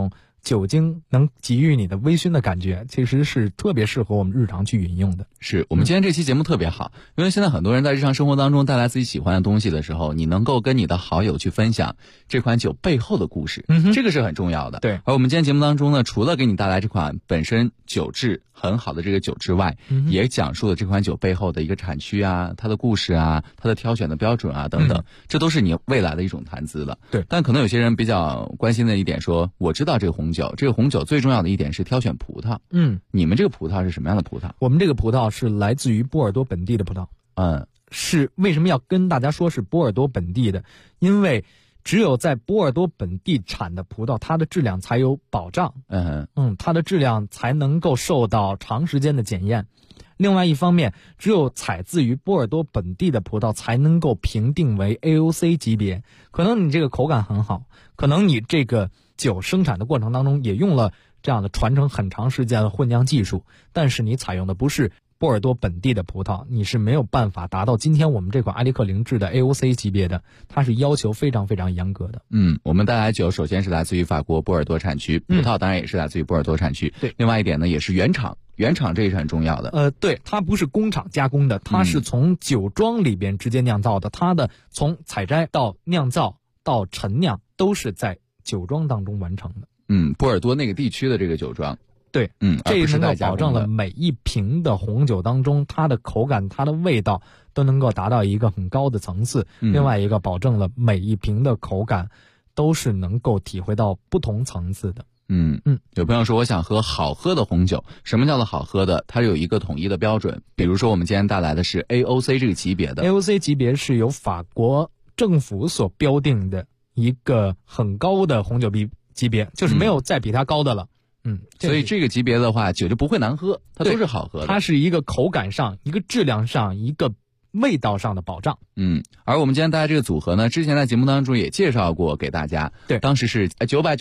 Speaker 10: 酒精能给予你的微醺的感觉，其实是特别适合我们日常去饮用的。
Speaker 13: 是我们今天这期节目特别好，因为现在很多人在日常生活当中带来自己喜欢的东西的时候，你能够跟你的好友去分享这款酒背后的故事，这个是很重要的。
Speaker 10: 对，
Speaker 13: 而我们今天节目当中呢，除了给你带来这款本身酒质很好的这个酒之外，也讲述了这款酒背后的一个产区啊，它的故事啊，它的挑选的标准啊等等，这都是你未来的一种谈资了。
Speaker 10: 对，
Speaker 13: 但可能有些人比较关心的一点说，我知道这个红酒最重要的一点是挑选葡萄。你们这个葡萄是什么样的葡萄？
Speaker 10: 我们这个葡萄是来自于波尔多本地的葡萄。是为什么要跟大家说是波尔多本地的？因为只有在波尔多本地产的葡萄，它的质量才有保障。它的质量才能够受到长时间的检验。另外一方面，只有采自于波尔多本地的葡萄才能够评定为 AOC 级别。可能你这个口感很好，可能你这个酒生产的过程当中也用了这样的传承很长时间的混酿技术，但是你采用的不是波尔多本地的葡萄，你是没有办法达到今天我们这款艾利克灵智的 AOC 级别的，它是要求非常非常严格的。
Speaker 13: 我们带来酒首先是来自于法国波尔多产区，葡萄当然也是来自于波尔多产区。
Speaker 10: 对，
Speaker 13: 另外一点呢，也是原厂这也是很重要的。
Speaker 10: 对，它不是工厂加工的，它是从酒庄里边直接酿造的，它的从采摘到酿造到陈酿都是在酒庄当中完成的。
Speaker 13: 波尔多那个地区的这个酒庄。
Speaker 10: 对，这能够保证了每一瓶的红酒当中，它的口感、它的味道都能够达到一个很高的层次。另外一个，保证了每一瓶的口感都是能够体会到不同层次的。
Speaker 13: 有朋友说我想喝好喝的红酒，什么叫做好喝的？它有一个统一的标准，比如说我们今天带来的是 AOC 这个级别的。
Speaker 10: AOC 级别是由法国政府所标定的一个很高的红酒级别，就是没有再比它高的了。
Speaker 13: 所以这个级别的话，酒就不会难喝，它都是好喝的。
Speaker 10: 它是一个口感上、一个质量上、一个味道上的保障。
Speaker 13: 而我们今天带来这个组合呢，之前在节目当中也介绍过给大家。
Speaker 10: 对，
Speaker 13: 当时是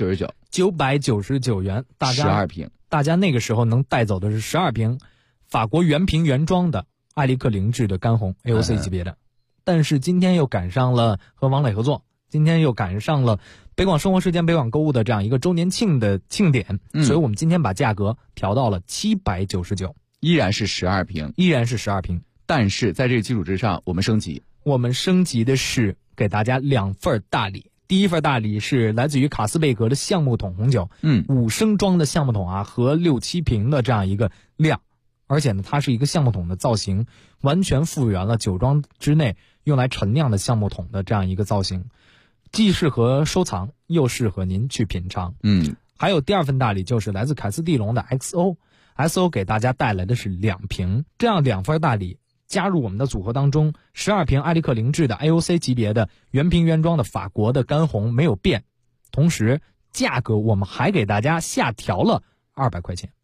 Speaker 13: 999
Speaker 10: 元，大家
Speaker 13: 12瓶，
Speaker 10: 大家那个时候能带走的是12瓶法国原瓶原装的艾利克灵智的干红 AOC 级别的。但是今天又赶上了和王磊合作，今天又赶上了北广生活时间、北广购物的这样一个周年庆的庆典，所以我们今天把价格调到了799，
Speaker 13: 依然是12瓶，但是在这个基础之上，我们升级
Speaker 10: 的是给大家2份大礼。第一份大礼是来自于卡斯贝格的橡木桶红酒，5升装的橡木桶啊，和6-7瓶的这样一个量，而且呢，它是一个橡木桶的造型，完全复原了酒庄之内用来陈酿的橡木桶的这样一个造型。既适合收藏，又适合您去品尝。还有第二份大礼就是来自凯斯蒂龙的 XO 给大家带来的是2瓶，这样2份大礼加入我们的组合当中，12瓶艾利克灵智的 AOC 级别的原瓶原装的法国的干红没有变，同时价格我们还给大家下调了200块钱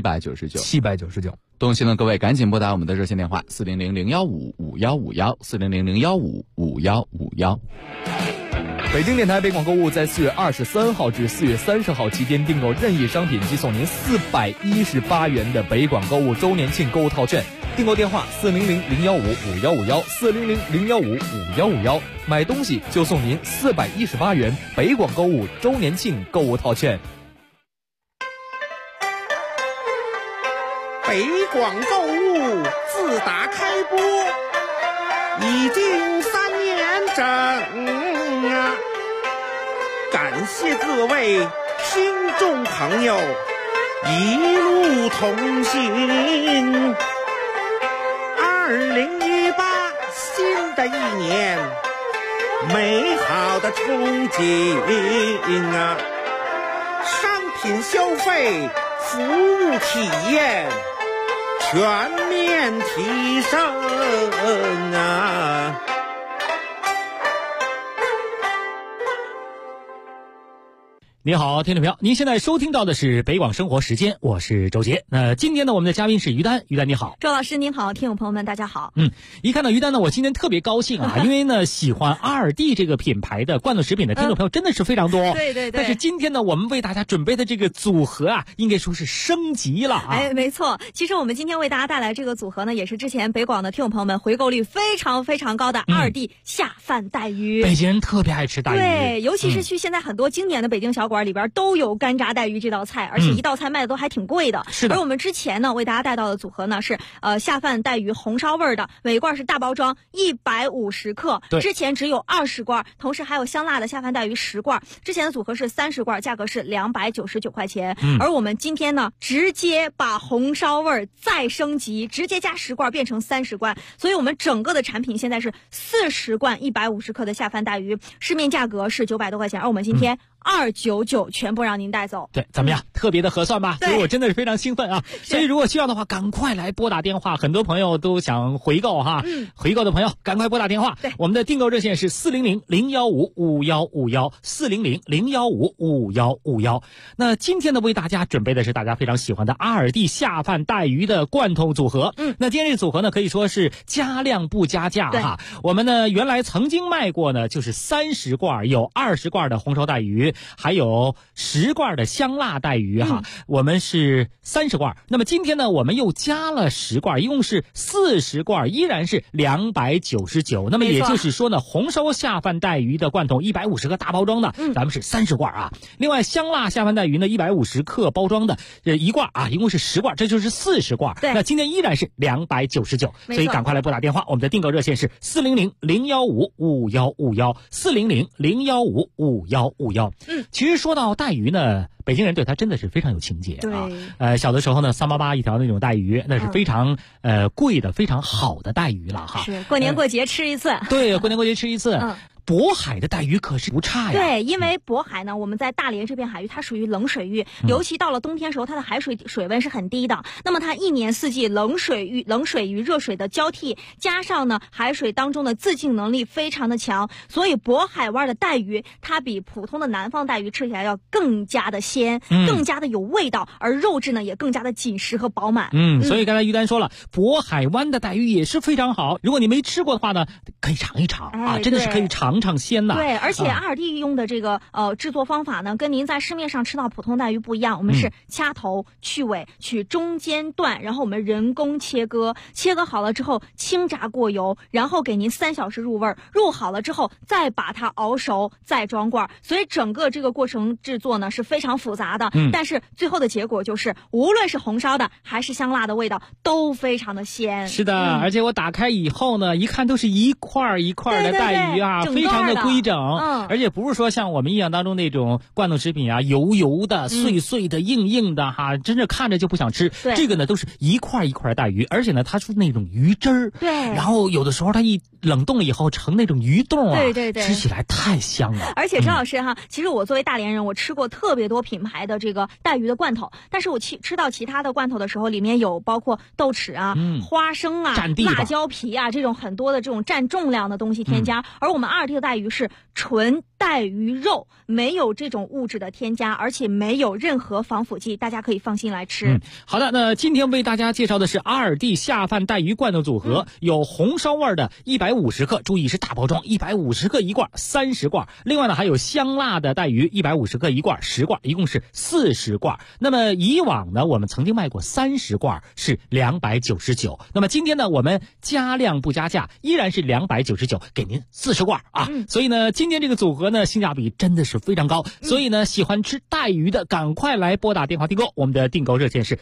Speaker 10: ，799。
Speaker 13: 动心的各位赶紧拨打我们的热线电话400-015-5151，400-015-5151。
Speaker 10: 北京电台北广购物在4月23号至4月30号期间订购任意商品即送您418元的北广购物周年庆购物套券，订购电话400-015-5151，400-015-5151，买东西就送您418元北广购物周年庆购物套券。
Speaker 12: 北广购物自打开播已经3年整啊，感谢各位听众朋友一路同行。2018新的一年，美好的憧憬啊，商品消费、服务体验全面提升啊！
Speaker 14: 你好，听众朋友，您现在收听到的是北广生活时间，我是周杰。那今天呢，我们的嘉宾是于丹，于丹你好。
Speaker 15: 周老师您好，听众朋友们大家好。
Speaker 14: 一看到于丹呢，我今天特别高兴啊，因为呢，喜欢阿尔蒂这个品牌的罐头食品的听众朋友真的是非常多。
Speaker 15: 对。
Speaker 14: 但是今天呢，我们为大家准备的这个组合啊，应该说是升级了啊。
Speaker 15: 没错。其实我们今天为大家带来这个组合呢，也是之前北广的听众朋友们回购率非常非常高的阿尔蒂下饭带鱼。
Speaker 14: 北京人特别爱吃带鱼。
Speaker 15: 对，尤其是去现在很多经典的北京小馆馆里边都有干炸带鱼这道菜，而且一道菜卖的都还挺贵的。
Speaker 14: 是的。
Speaker 15: 而我们之前呢为大家带到的组合呢是下饭带鱼红烧味的，每罐是大包装150克，之前只有20罐，同时还有香辣的下饭带鱼10罐，之前的组合是30罐，价格是299块钱。而我们今天呢直接把红烧味再升级，直接加10罐变成30罐，所以我们整个的产品现在是40罐150克的下饭带鱼，市面价格是900多块钱，而我们今天299全部让您带走。
Speaker 14: 对，怎么样？特别的合算吧？所以我真的是非常兴奋啊！所以如果需要的话，赶快来拨打电话。很多朋友都想回购哈，回购的朋友赶快拨打电话。对，我们的订购热线是400-015-5151，400-015-5151。那今天呢，为大家准备的是大家非常喜欢的阿尔蒂下饭带鱼的罐头组合。那今天这组合呢，可以说是加量不加价哈。我们呢原来曾经卖过呢，就是30罐，有20罐的红烧带鱼，还有10罐的香辣带鱼哈。我们是30罐，那么今天呢我们又加了10罐，一共是40罐，依然是299。那么也就是说呢，红烧下饭带鱼的罐头150克大包装的，咱们是30罐啊。另外香辣下饭带鱼呢150克包装的1罐啊，一共是10罐，这就是40罐。那今天依然是299，所以赶快来拨打电话。我们的订购热线是400-015-5151，400-015-5151。其实说到带鱼呢，北京人对它真的是非常有情节啊。小的时候呢，388一条那种带鱼，那是非常贵的、非常好的带鱼了哈。
Speaker 15: 是过年过节吃一次。
Speaker 14: 对，过年过节吃一次。渤海的带鱼可是不差呀。
Speaker 15: 对，因为渤海呢，我们在大连这片海域，它属于冷水域，尤其到了冬天时候，它的海水水温是很低的。那么它一年四季冷水与热水的交替，加上呢海水当中的自净能力非常的强，所以渤海湾的带鱼它比普通的南方带鱼吃起来要更加的鲜，更加的有味道，而肉质呢也更加的紧实和饱满。
Speaker 14: 所以刚才于丹说了，渤海湾的带鱼也是非常好。如果你没吃过的话呢，可以尝一尝啊，真的是可以尝尝鲜呐。
Speaker 15: 对，而且阿尔蒂用的这个制作方法呢，跟您在市面上吃到普通带鱼不一样。我们是掐头去尾，取中间段，然后我们人工切割好了之后清炸过油，然后给您3小时入味，入好了之后再把它熬熟，再装罐。所以整个这个过程制作呢是非常复杂的，但是最后的结果就是无论是红烧的还是香辣的味道都非常的鲜。
Speaker 14: 是的，而且我打开以后呢，一看都是一块一块的带鱼啊，非常的规整。而且不是说像我们印象当中那种罐头食品啊，油油的、碎碎的、硬硬的哈，真是看着就不想吃。这个呢都是一块一块带鱼，而且呢它出那种鱼汁儿，然后有的时候它一冷冻了以后成那种鱼冻啊，吃起来太香了。
Speaker 15: 而且张老师哈，其实我作为大连人，我吃过特别多品牌的这个带鱼的罐头，但是我吃到其他的罐头的时候，里面有包括豆豉啊、花生啊、辣椒皮啊这种很多的这种占重量的东西添加，而我们阿尔蒂的带鱼是纯带鱼肉，没有这种物质的添加，而且没有任何防腐剂，大家可以放心来吃。
Speaker 14: 好的，那今天为大家介绍的是阿尔蒂下饭带鱼罐头组合，有红烧味的150克，注意是大包装，150克一罐，30罐。另外呢还有香辣的带鱼150克一罐，10罐，一共是40罐。那么以往呢我们曾经卖过30罐是299，那么今天呢我们加量不加价，依然是299，给您40罐啊。所以呢今天这个组合呢性价比真的是非常高，所以呢喜欢吃带鱼的赶快来拨打电话订购。我们的订购热线是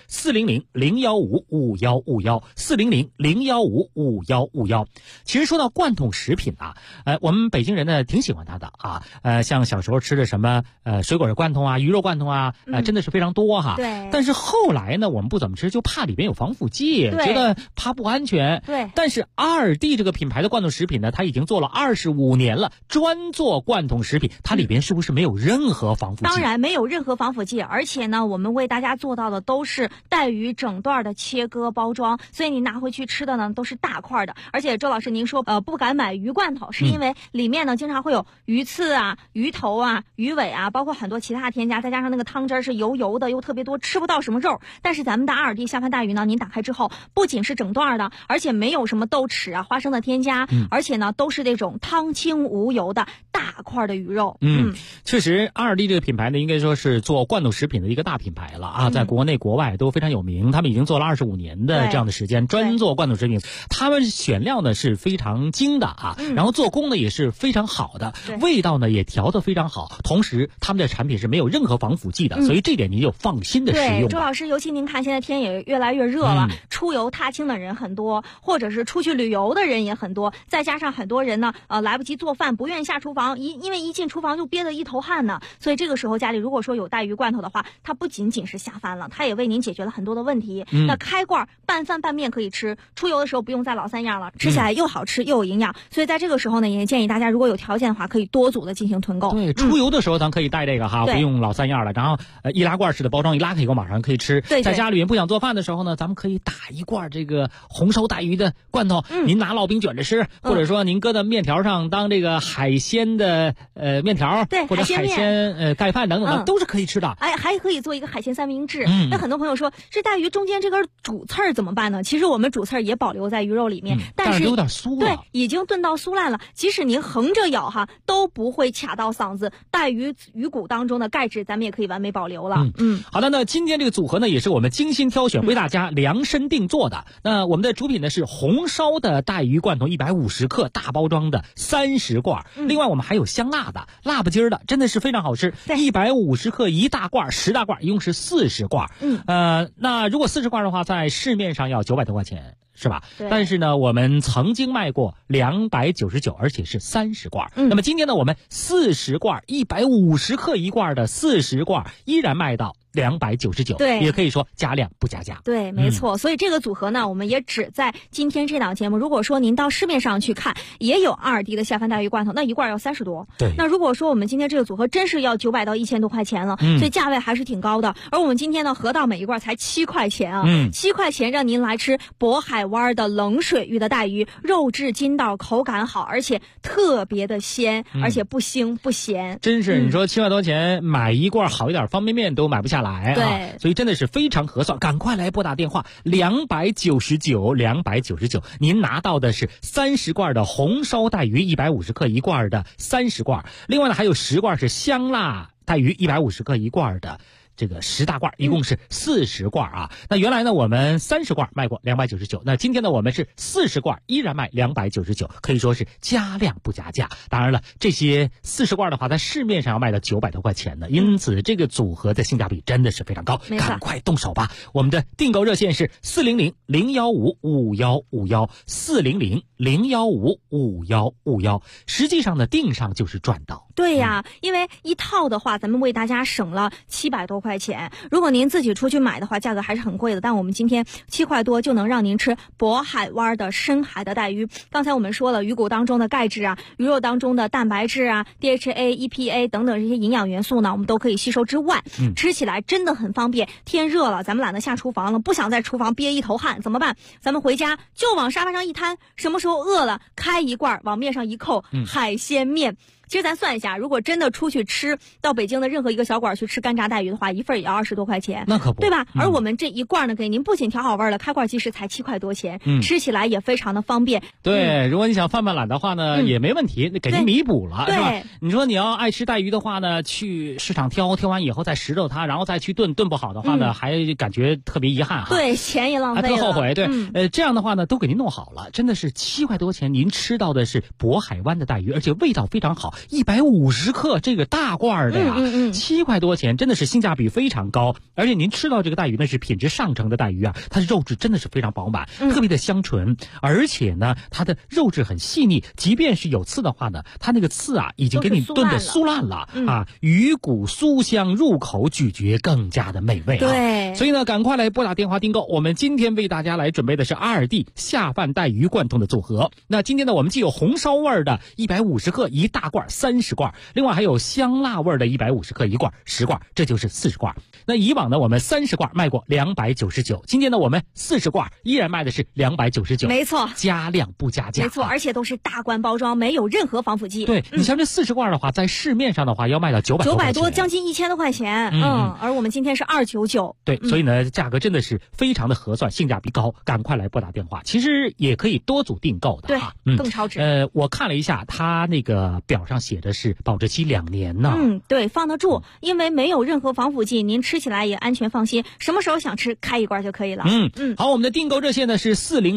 Speaker 14: 400-015-5151，400-015-5151。其实说到罐头食品啊，我们北京人呢挺喜欢它的啊，像小时候吃的什么水果罐头啊、鱼肉罐头啊，真的是非常多哈。
Speaker 15: 对。
Speaker 14: 但是后来呢我们不怎么吃，就怕里边有防腐剂，觉得怕不安全。
Speaker 15: 对。
Speaker 14: 但是阿尔蒂这个品牌的罐头食品呢，它已经做了25年了，专做罐头食品，它里边是不是没有任何防腐剂？
Speaker 15: 当然没有任何防腐剂，而且呢我们为大家做到的都是带鱼整段的切割包装，所以你拿回去吃的呢都是大块的。而且周老师您说不敢买鱼罐头，是因为里面呢经常会有鱼刺啊、鱼头啊、鱼尾啊，包括很多其他的添加，再加上那个汤汁是油油的又特别多，吃不到什么肉。但是咱们的阿尔蒂下饭带鱼呢，您打开之后不仅是整段的，而且没有什么豆豉啊、花生的添加，而且呢都是那种汤清无油的大块的鱼肉。
Speaker 14: 确实阿尔蒂这个品牌呢应该说是做罐头食品的一个大品牌了啊，在国内国外都非常有名，他们已经做了25年的这样的时间，专做罐头食品。他们选料呢是非常常精的啊，然后做工呢也是非常好的，味道呢也调得非常好，同时他们的产品是没有任何防腐剂的，所以这点您就放心的使用。
Speaker 15: 对，周老师，尤其您看现在天也越来越热了，出游踏青的人很多，或者是出去旅游的人也很多，再加上很多人呢来不及做饭，不愿意下厨房，因为一进厨房就憋得一头汗呢，所以这个时候家里如果说有带鱼罐头的话，它不仅仅是下饭了，它也为您解决了很多的问题。那开罐拌饭拌面可以吃，出游的时候不用再老三样了，吃起来又好吃又有营养，所以在这个时候呢，也建议大家如果有条件的话，可以多组的进行囤购。
Speaker 14: 对，出游的时候咱可以带这个哈，不用老三样了，然后易拉罐式的包装，一拉开以后马上可以吃。
Speaker 15: 对，
Speaker 14: 在家里面不想做饭的时候呢，咱们可以打一罐这个红烧带鱼的罐头，您拿烙饼卷着吃，或者说您搁在面条上当这个海鲜的面条，
Speaker 15: 对，
Speaker 14: 或者海鲜盖饭等等的，都是可以吃的。
Speaker 15: 哎，还可以做一个海鲜三明治。那很多朋友说，这带鱼中间这根主刺儿怎么办呢？其实我们主刺儿也保留在鱼肉里面，但是
Speaker 14: 有点酥了，
Speaker 15: 对，已经炖到酥烂了。即使您横着咬哈，都不会卡到嗓子。带鱼骨当中的钙质，咱们也可以完美保留了。
Speaker 14: 好的，那今天这个组合呢，也是我们精心挑选，为大家量身定做的。那我们的主品呢是红烧的带鱼罐头150克大包装的30罐，另外我们还有香辣的、辣不筋儿的，真的是非常好吃。150克一大罐，10大罐，一共是40罐。那如果40罐的话，在市面上要900多块钱。是吧？但是呢，我们曾经卖过299，而且是30罐。那么今天呢，我们40罐150克一罐的40罐依然卖到299，
Speaker 15: 对，
Speaker 14: 也可以说加量不加价。
Speaker 15: 对，没错。所以这个组合呢，我们也只在今天这档节目。如果说您到市面上去看，也有2D 的下饭带鱼罐头，那一罐要30多。
Speaker 14: 对。
Speaker 15: 那如果说我们今天这个组合真是要900到1000多块钱了，所以价位还是挺高的。而我们今天呢，合到每一罐才7块钱啊，7块钱让您来吃渤海湾的冷水域的带鱼，肉质筋道，口感好，而且特别的鲜，而且不腥不咸。
Speaker 14: 真是，你说7块多钱买一罐好一点方便面都买不下来啊！
Speaker 15: 对，
Speaker 14: 所以真的是非常合算，赶快来拨打电话299，您拿到的是30罐的红烧带鱼150克一罐的30罐，另外呢还有10罐是香辣带鱼150克一罐的。这个10大罐，一共是40罐啊。那原来呢，我们30罐卖过299，那今天呢，我们是40罐，依然卖299，可以说是加量不加价。当然了，这些40罐的话，在市面上要卖到900多块钱呢，因此这个组合的性价比真的是非常高，赶快动手吧！我们的订购热线是400-015-5151，400-015-5151，实际上呢，订上就是赚到。
Speaker 15: 对呀，因为一套的话，咱们为大家省了700多块钱。如果您自己出去买的话，价格还是很贵的。但我们今天7块多就能让您吃渤海湾的深海的带鱼。刚才我们说了，鱼骨当中的钙质啊，鱼肉当中的蛋白质啊 ，DHA、EPA 等等这些营养元素呢，我们都可以吸收之外，吃起来真的很方便。天热了，咱们懒得下厨房了，不想在厨房憋一头汗，怎么办？咱们回家就往沙发上一摊，什么时候饿了，开一罐往面上一扣，海鲜面。其实咱算一下，如果真的出去吃，到北京的任何一个小馆去吃干炸带鱼的话，一份也要20多块钱，
Speaker 14: 那可不，
Speaker 15: 对吧？而我们这一罐呢，给您不仅调好味了，开罐即食才7块多钱，吃起来也非常的方便。
Speaker 14: 对，如果你想泛泛懒的话呢，也没问题，给您弥补了，是吧？你说你要爱吃带鱼的话呢，去市场挑完以后再拾掇它，然后再去炖不好的话呢，还感觉特别遗憾哈。
Speaker 15: 对，钱也浪费了，
Speaker 14: 特后悔。对，这样的话呢，都给您弄好了，真的是7块多钱，您吃到的是渤海湾的带鱼，而且味道非常好，150克这个大罐的呀，7块多钱，真的是性价比非常高。而且您吃到这个带鱼呢，是品质上乘的带鱼啊，它的肉质真的是非常饱满，特别的香醇，而且呢，它的肉质很细腻，即便是有刺的话呢，它那个刺啊，已经给你炖的酥烂了啊，鱼骨酥香，入口咀嚼更加的美味啊。
Speaker 15: 对，
Speaker 14: 所以呢，赶快来拨打电话订购。我们今天为大家来准备的是2D下饭带鱼罐头的组合。那今天呢，我们既有红烧味的150克一大罐30罐，另外还有香辣味的150克一罐10罐，这就是40罐。那以往呢，我们30罐卖过299，今天呢，我们40罐依然卖的是299，
Speaker 15: 没错，
Speaker 14: 加量不加价，
Speaker 15: 没错，而且都是大罐包装，没有任何防腐剂。
Speaker 14: 对，你像这40罐的话，在市面上的话要卖到900
Speaker 15: 多，将近1000多块钱。而我们今天是299。
Speaker 14: 对，所以呢，价格真的是非常的合算，性价比高，赶快来拨打电话。其实也可以多组订购的哈，
Speaker 15: 更超值。
Speaker 14: 我看了一下，它那个表上写的是保质期2年呢。
Speaker 15: 对，放得住，因为没有任何防腐剂，您吃吃起来也安全放心，什么时候想吃开一罐就可以了。
Speaker 14: 好，我们的订购热线呢是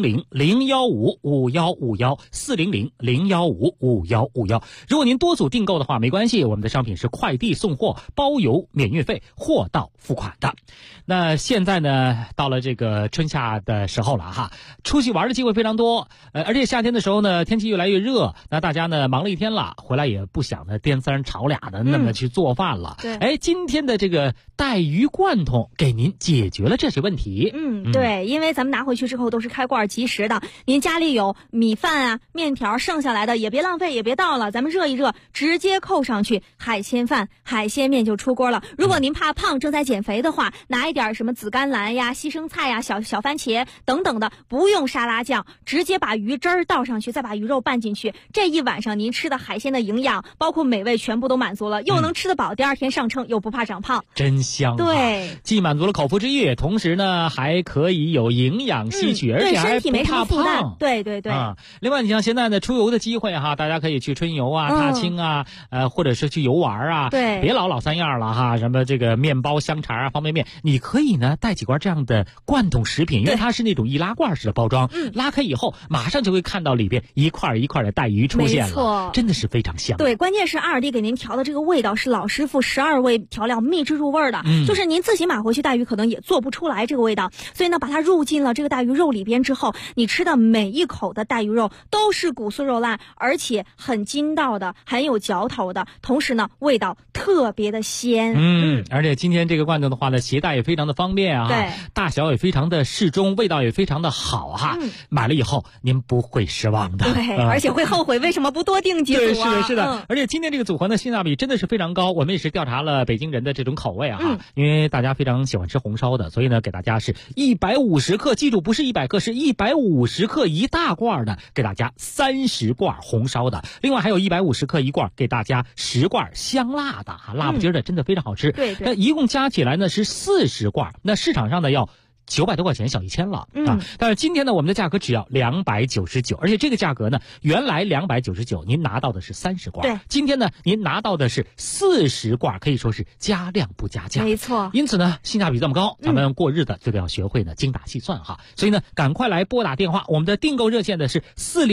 Speaker 14: 400-015-5151，400-015-5151。如果您多组订购的话没关系，我们的商品是快递送货，包邮免运费，货到付款的。那现在呢，到了这个春夏的时候了哈，出去玩的机会非常多，而且夏天的时候呢，天气越来越热，那大家呢忙了一天了，回来也不想着颠三炒俩的那么去做饭了。
Speaker 15: 对，
Speaker 14: 今天的这个带鱼罐头给您解决了这些问题。
Speaker 15: 对，因为咱们拿回去之后都是开罐即食的，您家里有米饭啊、面条剩下来的也别浪费，也别倒了，咱们热一热，直接扣上去，海鲜饭、海鲜面就出锅了。如果您怕胖，正在减肥的话，拿一点什么紫甘蓝呀、西生菜呀、小番茄等等的，不用沙拉酱，直接把鱼汁儿倒上去，再把鱼肉拌进去，这一晚上您吃的海鲜的营养包括美味全部都满足了，又能吃得饱，第二天上秤又不怕长胖，
Speaker 14: 真香。
Speaker 15: 对，
Speaker 14: 既满足了口腹之欲，同时呢还可以有营养吸取，而且还不怕胖。
Speaker 15: 对。
Speaker 14: 另外你像现在呢出游的机会哈，大家可以去春游啊、踏青啊，或者是去游玩啊，
Speaker 15: 对，
Speaker 14: 别老三样了哈，什么这个面包、香肠啊、方便面，你可以呢带几罐这样的罐头食品，因为它是那种易拉罐式的包装，拉开以后马上就会看到里边一块一块的带鱼出现了，
Speaker 15: 没错，
Speaker 14: 真的是非常香。
Speaker 15: 对，关键是2D给您调的这个味道是老师傅12味调料秘制入味的，就是您自己买回去带鱼可能也做不出来这个味道，所以呢把它入进了这个带鱼肉里边之后，你吃的每一口的带鱼肉都是骨酥肉烂，而且很筋道的，很有嚼头的，同时呢味道特别的鲜。
Speaker 14: 而且今天这个罐头的话呢，携带也非常的方便啊，
Speaker 15: 对，
Speaker 14: 大小也非常的适中，味道也非常的好哈。买了以后您不会失望的，
Speaker 15: 对，而且会后悔为什么不多订几组啊？
Speaker 14: 对，是的。而且今天这个组合呢，性价比真的是非常高。我们也是调查了北京人的这种口味啊，因为大家非常喜欢吃红烧的，所以呢给大家是150克，记住不是100克，是150克一大罐的，给大家30罐红烧的，另外还有150克一罐，给大家10罐香辣的辣不筋的，真的非常好吃。
Speaker 15: 对，
Speaker 14: 那一共加起来呢是40罐，那市场上呢要900多块钱，小1000了啊！但是今天呢，我们的价格只要299，而且这个价格呢，原来299，您拿到的是30罐，
Speaker 15: 对，
Speaker 14: 今天呢，您拿到的是40罐，可以说是加量不加价，
Speaker 15: 没错。
Speaker 14: 因此呢，性价比这么高，咱们过日子就得要学会呢精打细算哈。所以呢，赶快来拨打电话，我们的订购热线的是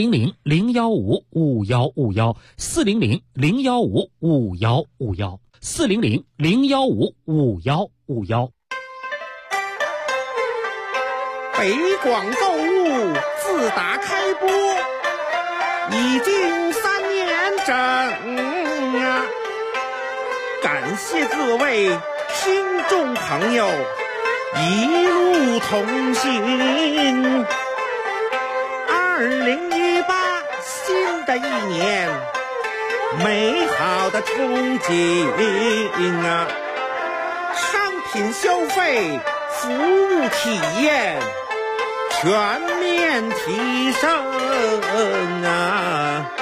Speaker 14: 400-015-5151，400-015-5151，400-015-5151。
Speaker 12: 北广购物自打开播已经3年整啊，感谢各位听众朋友一路同行。2018新的一年，美好的憧憬啊，商品消费、服务体验全面提升啊！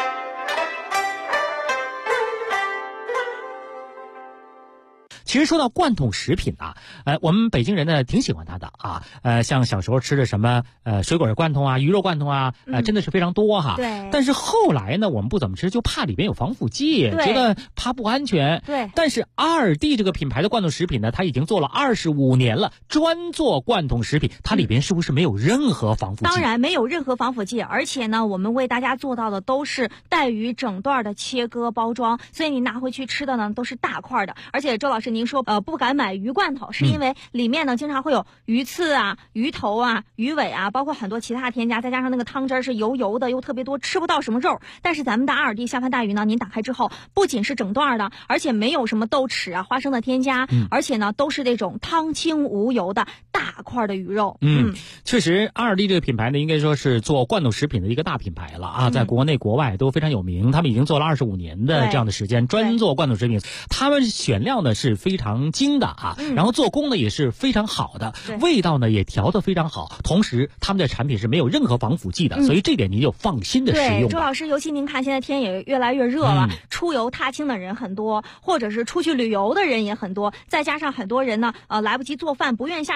Speaker 14: 其实说到罐头食品啊，我们北京人呢挺喜欢它的啊，像小时候吃的什么水果罐头啊、鱼肉罐头啊，真的是非常多哈。
Speaker 15: 对。
Speaker 14: 但是后来呢，我们不怎么吃，就怕里边有防腐剂，觉得怕不安全。
Speaker 15: 对。
Speaker 14: 但是2D这个品牌的罐头食品呢，它已经做了25年了，专做罐头食品，它里边是不是没有任何防腐剂？
Speaker 15: 当然没有任何防腐剂，而且呢，我们为大家做到的都是带鱼整段的切割包装，所以你拿回去吃的呢都是大块的。而且周老师您说不敢买鱼罐头，是因为里面呢经常会有鱼刺啊、鱼头啊、鱼尾啊，包括很多其他添加，再加上那个汤汁是油油的又特别多，吃不到什么肉。但是咱们的2D下饭带鱼呢，您打开之后不仅是整段的，而且没有什么豆豉啊、花生的添加，而且呢都是那种汤清无油的大块的鱼肉。
Speaker 14: 确实2D这个品牌呢，应该说是做罐头食品的一个大品牌了啊，在国内国外都非常有名，他们已经做了25年的这样的时间，专做罐头食品。他们选料呢是非常精的啊，然后做工呢也是非常好的，味道呢也调得非常好，同时他们的产品是没有任何防腐剂的，所以这点您就放心的使用。
Speaker 15: 周老师，尤其您看现在天也越来越热了，出游踏青的人很多，或者是出去旅游的人也很多，再加上很多人呢来不及做饭，不愿意下厨房，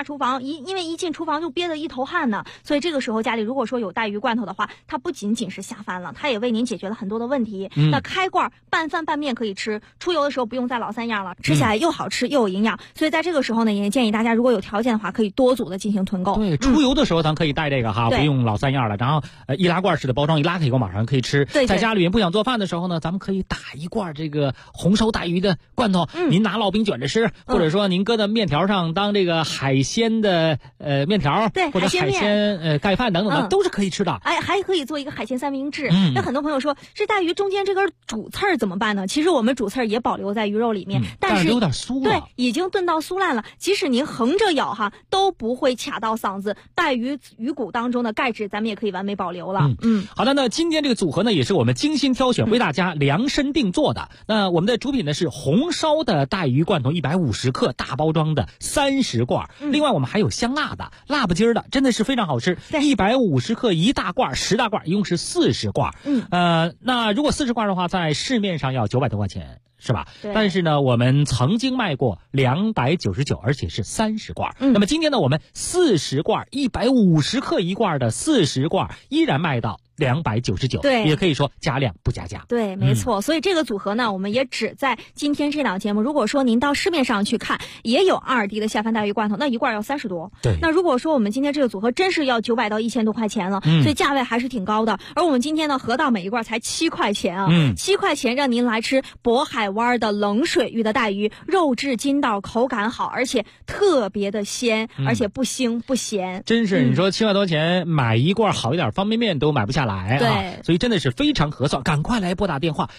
Speaker 15: 因为一进厨房就憋得一头汗呢，所以这个时候家里如果说有带鱼罐头的话，它不仅仅是下饭了，它也为您解决了很多的问题。那开罐拌饭拌面可以吃，出游的时候不用再老三样了，吃起来又好吃又有营养。所以在这个时候呢，也建议大家如果有条件的话，可以多组的进行囤购。
Speaker 14: 对，出游的时候咱可以带这个哈，不用老三样了。然后易拉罐式的包装，一拉开以后马上可以吃。
Speaker 15: 对，
Speaker 14: 在家里面不想做饭的时候呢，咱们可以打一罐这个红烧带鱼的罐头，您拿烙饼卷着吃，或者说您搁在面条上当这个海鲜的面条，
Speaker 15: 对，
Speaker 14: 或者海鲜盖饭等等的，都是可以吃的。
Speaker 15: 哎，还可以做一个海鲜三明治。那很多朋友说，这带鱼中间这根主刺儿怎么办呢？其实我们主刺儿也保留在鱼肉里面，但是
Speaker 14: 有点酥了，
Speaker 15: 对，已经炖到酥烂了。即使您横着咬哈，都不会卡到嗓子。带鱼骨当中的钙质，咱们也可以完美保留了。
Speaker 14: 好的，那今天这个组合呢，也是我们精心挑选，为大家量身定做的。那我们的主品呢是红烧的带鱼罐头150克大包装的30罐，另外我们还有香辣的、辣不筋儿的，真的是非常好吃。150克1大罐，10大罐，一共是40罐。那如果40罐的话，在市面上要900多块钱。是吧？但是呢，我们曾经卖过299，而且是30罐。那么今天呢，我们40罐150克1罐的40罐依然卖到299，
Speaker 15: 对，
Speaker 14: 也可以说加量不加价。
Speaker 15: 对，没错。所以这个组合呢，我们也只在今天这档节目。如果说您到市面上去看，也有2D 的下饭带鱼罐头，那一罐要30多。
Speaker 14: 对。
Speaker 15: 那如果说我们今天这个组合真是要900到1000多块钱了，所以价位还是挺高的。而我们今天呢，合到每一罐才7块钱啊，7块钱让您来吃渤海湾的冷水域的带鱼，肉质筋道，口感好，而且特别的鲜，而且不腥不咸。
Speaker 14: 真是，你说7块多钱买一罐好一点方便面都买不下来。
Speaker 15: 对，
Speaker 14: 所以真的是非常合算，赶快来拨打电话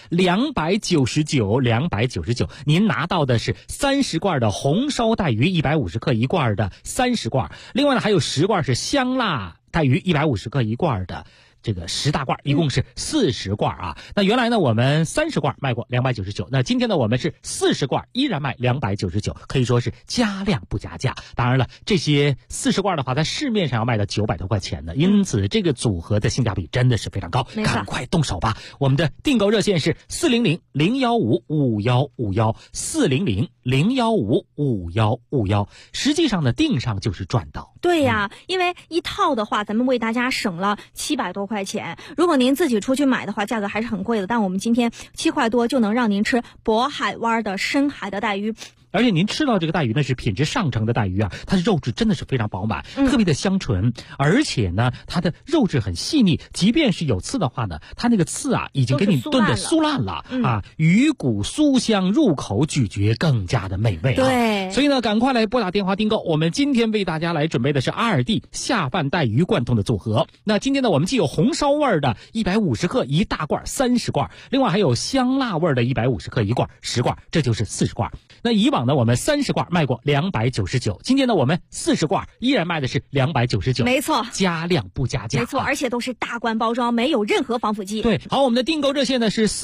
Speaker 14: 299，您拿到的是30罐的红烧带鱼150克1罐的30罐，另外呢还有10罐是香辣带鱼150克1罐的。这个10大罐，一共是40罐啊。那原来呢，我们30罐卖过299，那今天呢，我们是40罐，依然卖299，可以说是加量不加价。当然了，这些40罐的话，在市面上要卖到900多块钱呢，因此这个组合的性价比真的是非常高，赶快动手吧！我们的订购热线是400-015-5151，400-015-5151，实际上呢，订上就是赚到。
Speaker 15: 对呀，因为一套的话，咱们为大家省了700多块钱。如果您自己出去买的话，价格还是很贵的。但我们今天7块多就能让您吃渤海湾的深海的带鱼。
Speaker 14: 而且您吃到这个带鱼呢，是品质上乘的带鱼啊，它的肉质真的是非常饱满，特别的香醇，而且呢，它的肉质很细腻，即便是有刺的话呢，它那个刺啊，已经给你炖的酥烂了啊，鱼骨酥香，入口咀嚼更加的美味啊。
Speaker 15: 对，
Speaker 14: 所以呢，赶快来拨打电话订购。我们今天为大家来准备的是2D 下饭带鱼罐头的组合。那今天呢，我们既有红烧味的150克1大罐30罐，另外还有香辣味的150克1罐10罐，这就是40罐。那以往呢，我们30罐卖过299，今天呢，我们40罐依然卖的是299，
Speaker 15: 没错，
Speaker 14: 加量不加价，
Speaker 15: 没错，而且都是大罐包装，没有任何防腐剂。
Speaker 14: 对，好，我们的订购热线呢是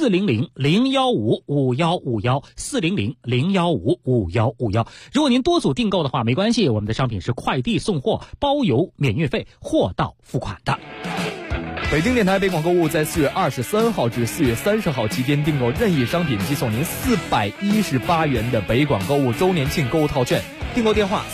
Speaker 14: 400-015-5151，400-015-5151。如果您多组订购的话，没关系，我们的商品是快递送货，包邮免运费，货到付款的。
Speaker 10: 北京电台北广购物在4月23号至4月30号期间订购任意商品，即送您418元的北广购物周年庆购物套券。订购电话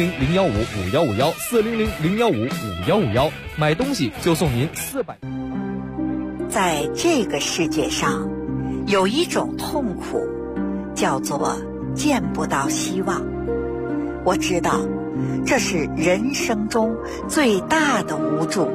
Speaker 10: 400-015-5151，400-015-5151，买东西就送您400。
Speaker 5: 在这个世界上，有一种痛苦，叫做见不到希望。我知道，这是人生中最大的无助。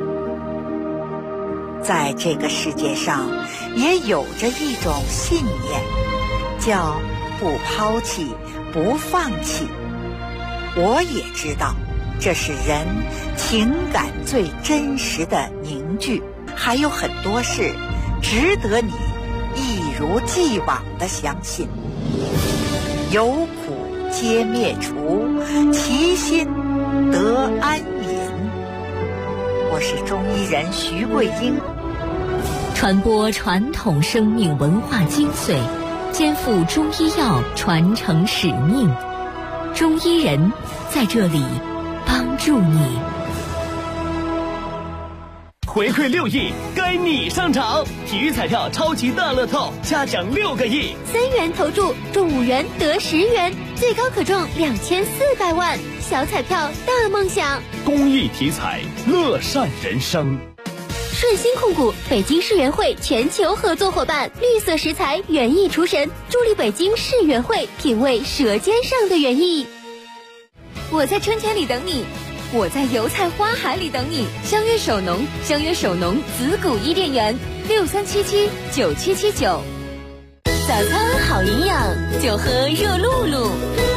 Speaker 5: 在这个世界上，也有着一种信念，叫不抛弃，不放弃。我也知道，这是人情感最真实的凝聚。还有很多事，值得你一如既往的相信。有苦皆灭除，其心得安隐。我是中医人徐桂英，
Speaker 6: 传播传统生命文化精髓，肩负中医药传承使命。中医人在这里帮助你。
Speaker 16: 回馈6亿，该你上场！体育彩票超级大乐透，嘉奖6个亿
Speaker 7: ，3元投注中5元得10元，最高可中2400万，小彩票大梦想。
Speaker 16: 公益体彩，乐善人生。
Speaker 7: 顺鑫控股北京世园会全球合作伙伴，绿色食材园艺厨神，助力北京世园会品味舌尖上的园艺。我在春天里等你，我在油菜花海里等你。相约首农，相约首农子谷伊甸园，63779779。早餐好营养，就喝热露露。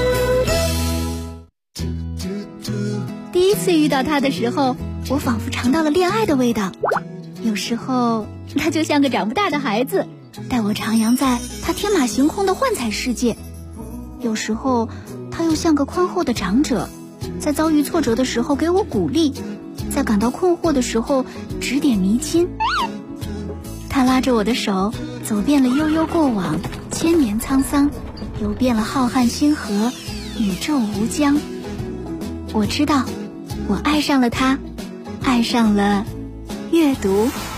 Speaker 17: 第一次遇到他的时候，我仿佛尝到了恋爱的味道。有时候他就像个长不大的孩子，带我徜徉在他天马行空的幻彩世界。有时候他又像个宽厚的长者，在遭遇挫折的时候给我鼓励，在感到困惑的时候指点迷津。他拉着我的手，走遍了悠悠过往，千年沧桑，游遍了浩瀚星河，宇宙无疆。我知道，我爱上了他，爱上了阅读。